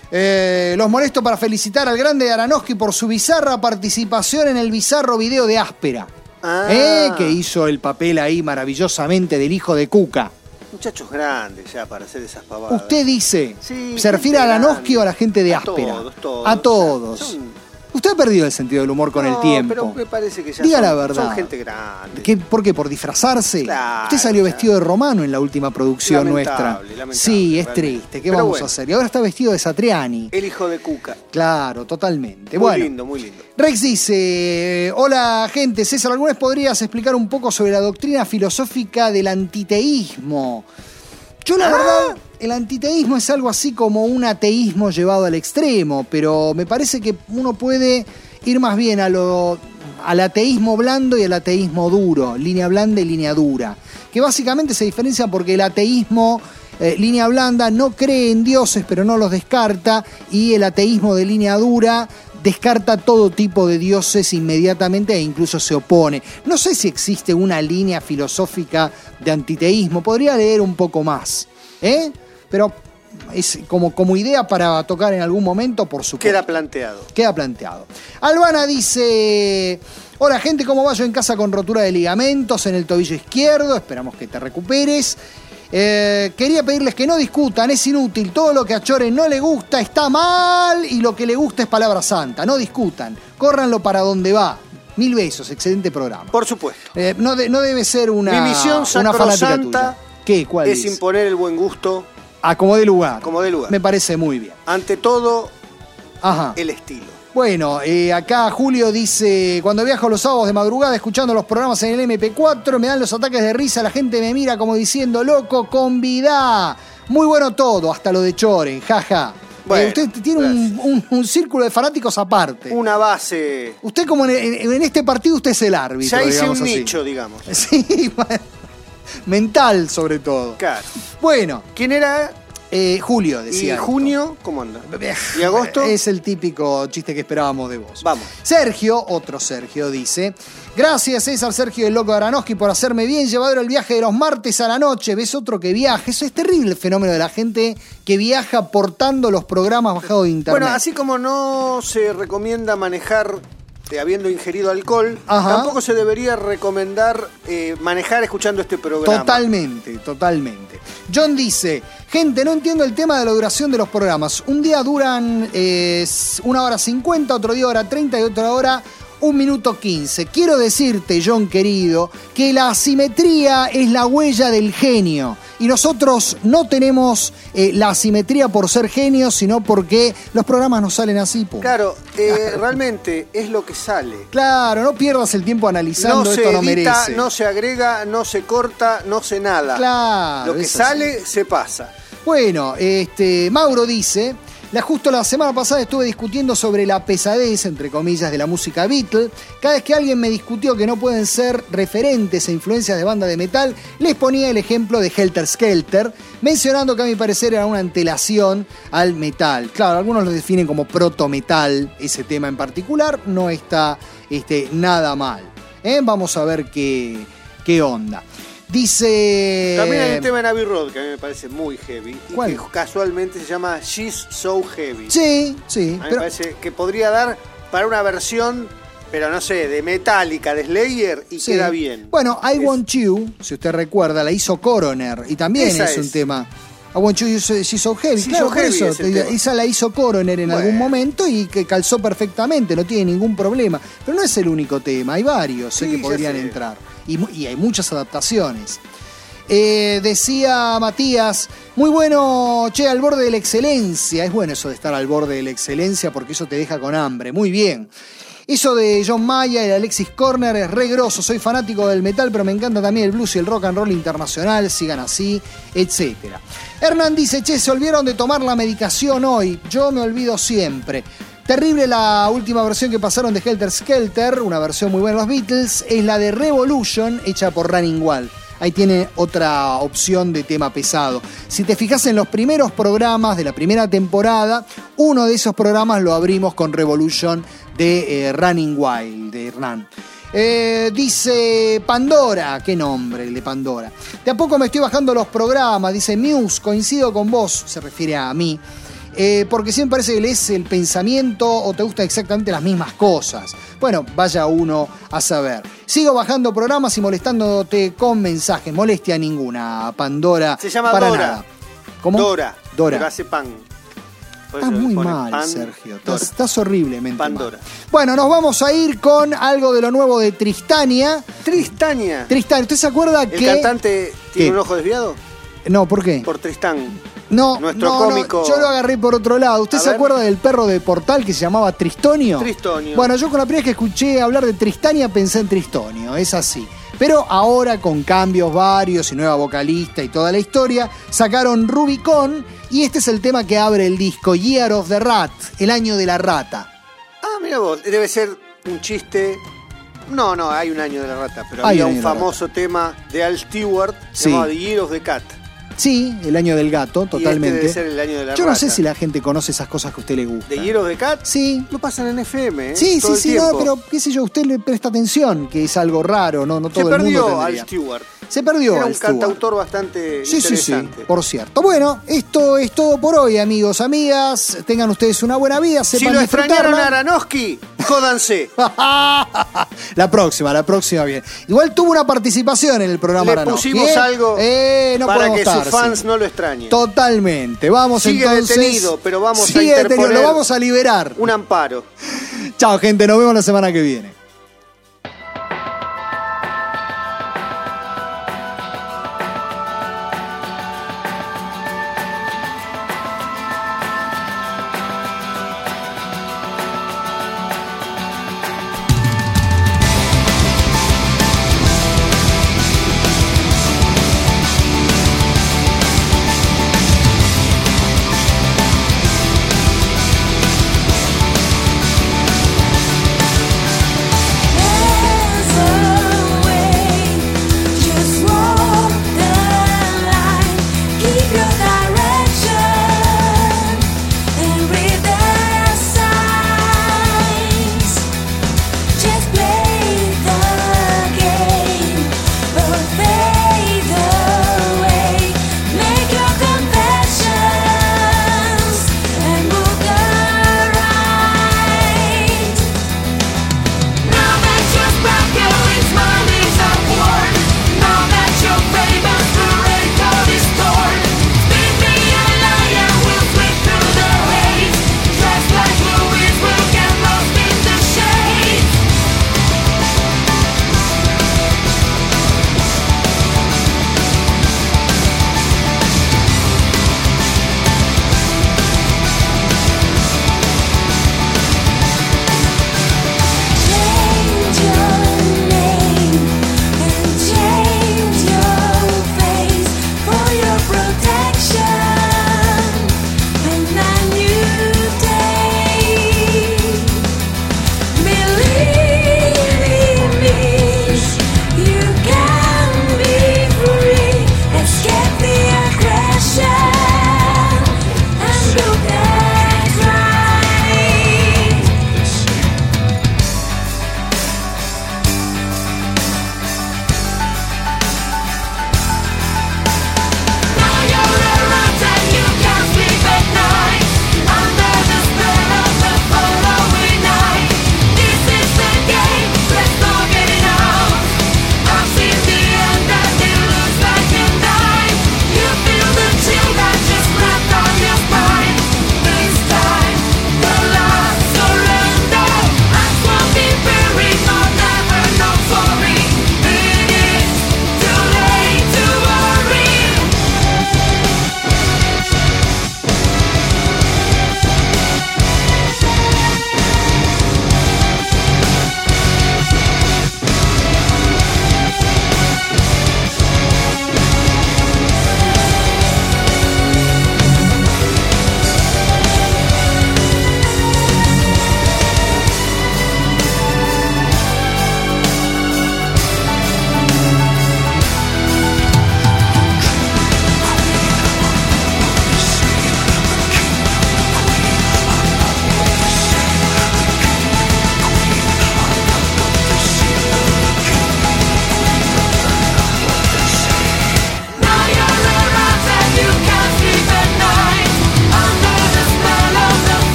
eh, los molesto para felicitar al grande Aronofsky por su bizarra participación en el bizarro video de Áspera. Ah. Eh, que hizo el papel ahí maravillosamente del hijo de Cuca.
Muchachos grandes ya para hacer esas pavadas.
Usted dice,
sí,
¿se refiere a Aronofsky o a la gente de
a
Áspera?
Todos, todos.
A todos.
Son...
Usted ha perdido el sentido del humor con
no,
el tiempo.
Pero me parece que ya
Diga
son,
la verdad.
Son gente grande.
¿Qué, ¿Por qué? ¿Por disfrazarse?
Claro,
Usted salió
claro.
vestido de romano en la última producción
lamentable,
nuestra.
Lamentable,
sí, es
realmente.
triste. ¿Qué
pero
vamos
bueno,
a hacer? Y ahora está vestido de Satriani.
El hijo de Cuca.
Claro, totalmente.
Muy
bueno,
lindo, muy lindo.
Rex dice: hola gente, César, ¿alguna vez podrías explicar un poco sobre la doctrina filosófica del antiteísmo? Yo la ah. verdad, el antiteísmo es algo así como un ateísmo llevado al extremo, pero me parece que uno puede ir más bien a lo, al ateísmo blando y al ateísmo duro, línea blanda y línea dura, que básicamente se diferencian porque el ateísmo eh, línea blanda no cree en dioses pero no los descarta, y el ateísmo de línea dura descarta todo tipo de dioses inmediatamente e incluso se opone. No sé si existe una línea filosófica de antiteísmo, podría leer un poco más, ¿eh? Pero es como, como idea para tocar en algún momento, por supuesto.
Queda planteado.
Queda planteado. Albana dice: hola gente, ¿cómo va? Yo en casa con rotura de ligamentos en el tobillo izquierdo, esperamos que te recuperes. Eh, quería pedirles que no discutan, es inútil, todo lo que a Chore no le gusta está mal y lo que le gusta es palabra santa, no discutan, córranlo para donde va. Mil besos, excelente programa.
Por supuesto.
Eh, no, de, no debe ser una,
Mi misión
una fanática tuya.
sacrosanta
¿Qué? ¿Cuál
es
dice?
imponer el buen gusto.
A como de lugar.
Como de lugar.
Me parece muy bien.
Ante todo,
Ajá.
el estilo.
Bueno, eh, acá Julio dice: cuando viajo los sábados de madrugada escuchando los programas en el eme pe cuatro, me dan los ataques de risa, la gente me mira como diciendo, loco, convidá. Muy bueno todo, hasta lo de Choren, jaja. Bueno, eh, usted tiene un, un, un círculo de fanáticos aparte.
Una base.
Usted como en, en, en este partido usted es el árbitro.
Ya hice
digamos
un
así.
nicho, digamos.
Sí, bueno, mental sobre todo.
Claro.
Bueno.
¿Quién era?
Eh, Julio, decía.
¿Y junio? ¿Cómo anda? ¿Y agosto?
Es el típico chiste que esperábamos de vos.
Vamos.
Sergio, otro Sergio, dice: gracias César, Sergio el loco de Aronofsky, por hacerme bien llevadero el viaje de los martes a la noche. ¿Ves otro que viaja? Eso es terrible, el fenómeno de la gente que viaja portando los programas bajados de internet.
Bueno, así como no se recomienda manejar eh, habiendo ingerido alcohol,
Ajá.
tampoco se debería recomendar eh, manejar escuchando este programa.
Totalmente, totalmente. John dice: gente, no entiendo el tema de la duración de los programas. Un día duran eh, una hora cincuenta, otro día hora treinta y otra hora un minuto quince. Quiero decirte, John querido, que la asimetría es la huella del genio. Y nosotros no tenemos eh, la asimetría por ser genios, sino porque los programas nos salen así. Pum.
Claro, eh, realmente es lo que sale.
Claro, no pierdas el tiempo analizando,
no
esto
se
no
edita,
merece.
No se agrega, no se corta, no se nada.
Claro.
Lo que sale, se pasa.
Bueno, este, Mauro dice: la, justo la semana pasada estuve discutiendo sobre la pesadez, entre comillas, de la música Beatle. Cada vez que alguien me discutió que no pueden ser referentes e influencias de banda de metal, les ponía el ejemplo de Helter Skelter, mencionando que a mi parecer era una antelación al metal. Claro, algunos lo definen como proto-metal, ese tema en particular, no está este, nada mal. ¿Eh? Vamos a ver qué, qué onda. Dice...
También hay un tema en Abbey Road que a mí me parece muy heavy.
¿Cuál?
Y que casualmente se llama She's So Heavy.
Sí, sí.
A mí
Pero...
me parece que podría dar para una versión, pero no sé, de Metallica, de Slayer, y
sí.
queda bien.
Bueno, I
Es-
Want You, si usted recuerda, la hizo Coroner. Y también
Esa
es un
es.
tema... I Want You, She's So Heavy.
She's
Claro,
So
por
Heavy
eso.
es el tema.
Esa la hizo Coroner en
Bueno.
algún momento y que calzó perfectamente, no tiene ningún problema. Pero no es el único tema, hay varios eh,
Sí,
que
ya
podrían
sé.
entrar. Y, mu- y hay muchas adaptaciones. Eh, decía Matías, muy bueno, che, al borde de la excelencia. Es bueno eso de estar al borde de la excelencia porque eso te deja con hambre. Muy bien. Eso de John Mayer y Alexis Corner es re grosso. Soy fanático del metal, pero me encanta también el blues y el rock and roll internacional. Sigan así, etcétera. Hernán dice, che, se olvidaron de tomar la medicación hoy. Yo me olvido siempre. Terrible la última versión que pasaron de Helter Skelter, una versión muy buena de los Beatles, es la de Revolution, hecha por Running Wild. Ahí tiene otra opción de tema pesado. Si te fijas en los primeros programas de la primera temporada, uno de esos programas lo abrimos con Revolution de eh, Running Wild, de Hernán. Eh, dice Pandora, qué nombre el de Pandora. De a poco me estoy bajando los programas, dice Muse, coincido con vos, se refiere a mí. Eh, porque siempre parece que lees el pensamiento o te gustan exactamente las mismas cosas. Bueno, vaya uno a saber. Sigo bajando programas y molestándote con mensajes. Molestia ninguna, Pandora.
Se llama
para
Dora.
nada. ¿Cómo?
Dora.
Dora.
Pero hace pan. Por
Estás
eso
muy
pone
mal,
pan,
Sergio.
Dora.
Estás, estás horriblemente
Pandora.
mal. Bueno, nos vamos a ir con algo de lo nuevo de Tristania.
Tristania.
Tristania, ¿usted se acuerda
¿El
que...?
cantante tiene
¿Qué?
un ojo desviado?
No, ¿por qué?
Por Tristán.
No,
Nuestro
no, no,
cómico-
yo lo agarré por otro lado. ¿Usted
A
se
ver.
acuerda del perro de Portal que se llamaba Tristonio?
Tristonio.
Bueno, yo con la primera vez que escuché hablar de Tristania pensé en Tristonio, es así. Pero ahora con cambios varios y nueva vocalista y toda la historia, sacaron Rubicon y este es el tema que abre el disco, Year of the Rat, el año de la rata.
Ah, mira vos, debe ser un chiste. No, no, hay un año de la rata, pero
Hay
había
un
un
año de la
famoso tema de Al Stewart
Sí.
llamado The Year of the Cat.
Sí, el año del gato, totalmente.
Y este debe ser el año de la
Yo
rata.
no sé si la gente conoce esas cosas que a usted le gusta.
¿The Year of the Cat?
Sí.
Lo pasan en F M, ¿eh?
Sí,
Todo
sí,
el
sí,
tiempo.
no, pero qué sé yo, usted le presta atención, que es algo raro, no, no todo
Se
el mundo
perdió Al
tendría.
Stewart.
Se perdió
Era
Al
un
Stewart.
cantautor bastante
Sí, sí, sí,
interesante.
por cierto. Bueno, esto es todo por hoy, amigos, amigas. Tengan ustedes una buena vida,
Si
sepan
lo extrañaron a
disfrutarla.
Aranowski, jódanse.
La próxima, la próxima bien. Igual tuvo una participación en el programa
Le
Aranowski,
pusimos
¿eh?
algo
Eh, no
para
podemos
que
estar,
sus fans
sí.
no lo extrañen.
Totalmente. Vamos
Sigue
entonces.
detenido, pero vamos a
Sigue detenido,
interponer
lo vamos a liberar.
un amparo.
Chao, gente, nos vemos la semana que viene.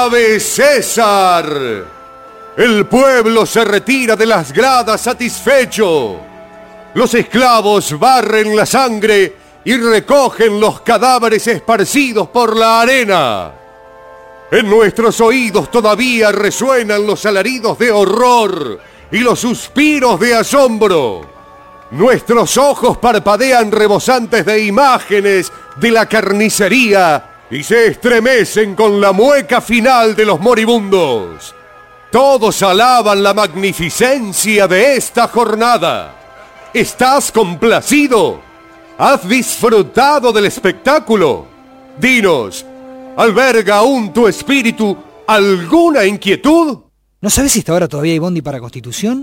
¡Ave César! El pueblo se retira de las gradas satisfecho. Los esclavos barren la sangre y recogen los cadáveres esparcidos por la arena. En nuestros oídos todavía resuenan los alaridos de horror y los suspiros de asombro. Nuestros ojos parpadean rebosantes de imágenes de la carnicería y se estremecen con la mueca final de los moribundos. Todos alaban la magnificencia de esta jornada. ¿Estás complacido? ¿Has disfrutado del espectáculo? Dinos, ¿alberga aún tu espíritu alguna inquietud?
¿No sabes si hasta ahora todavía hay bondi para Constitución?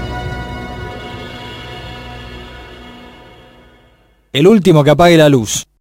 El último que apague la luz.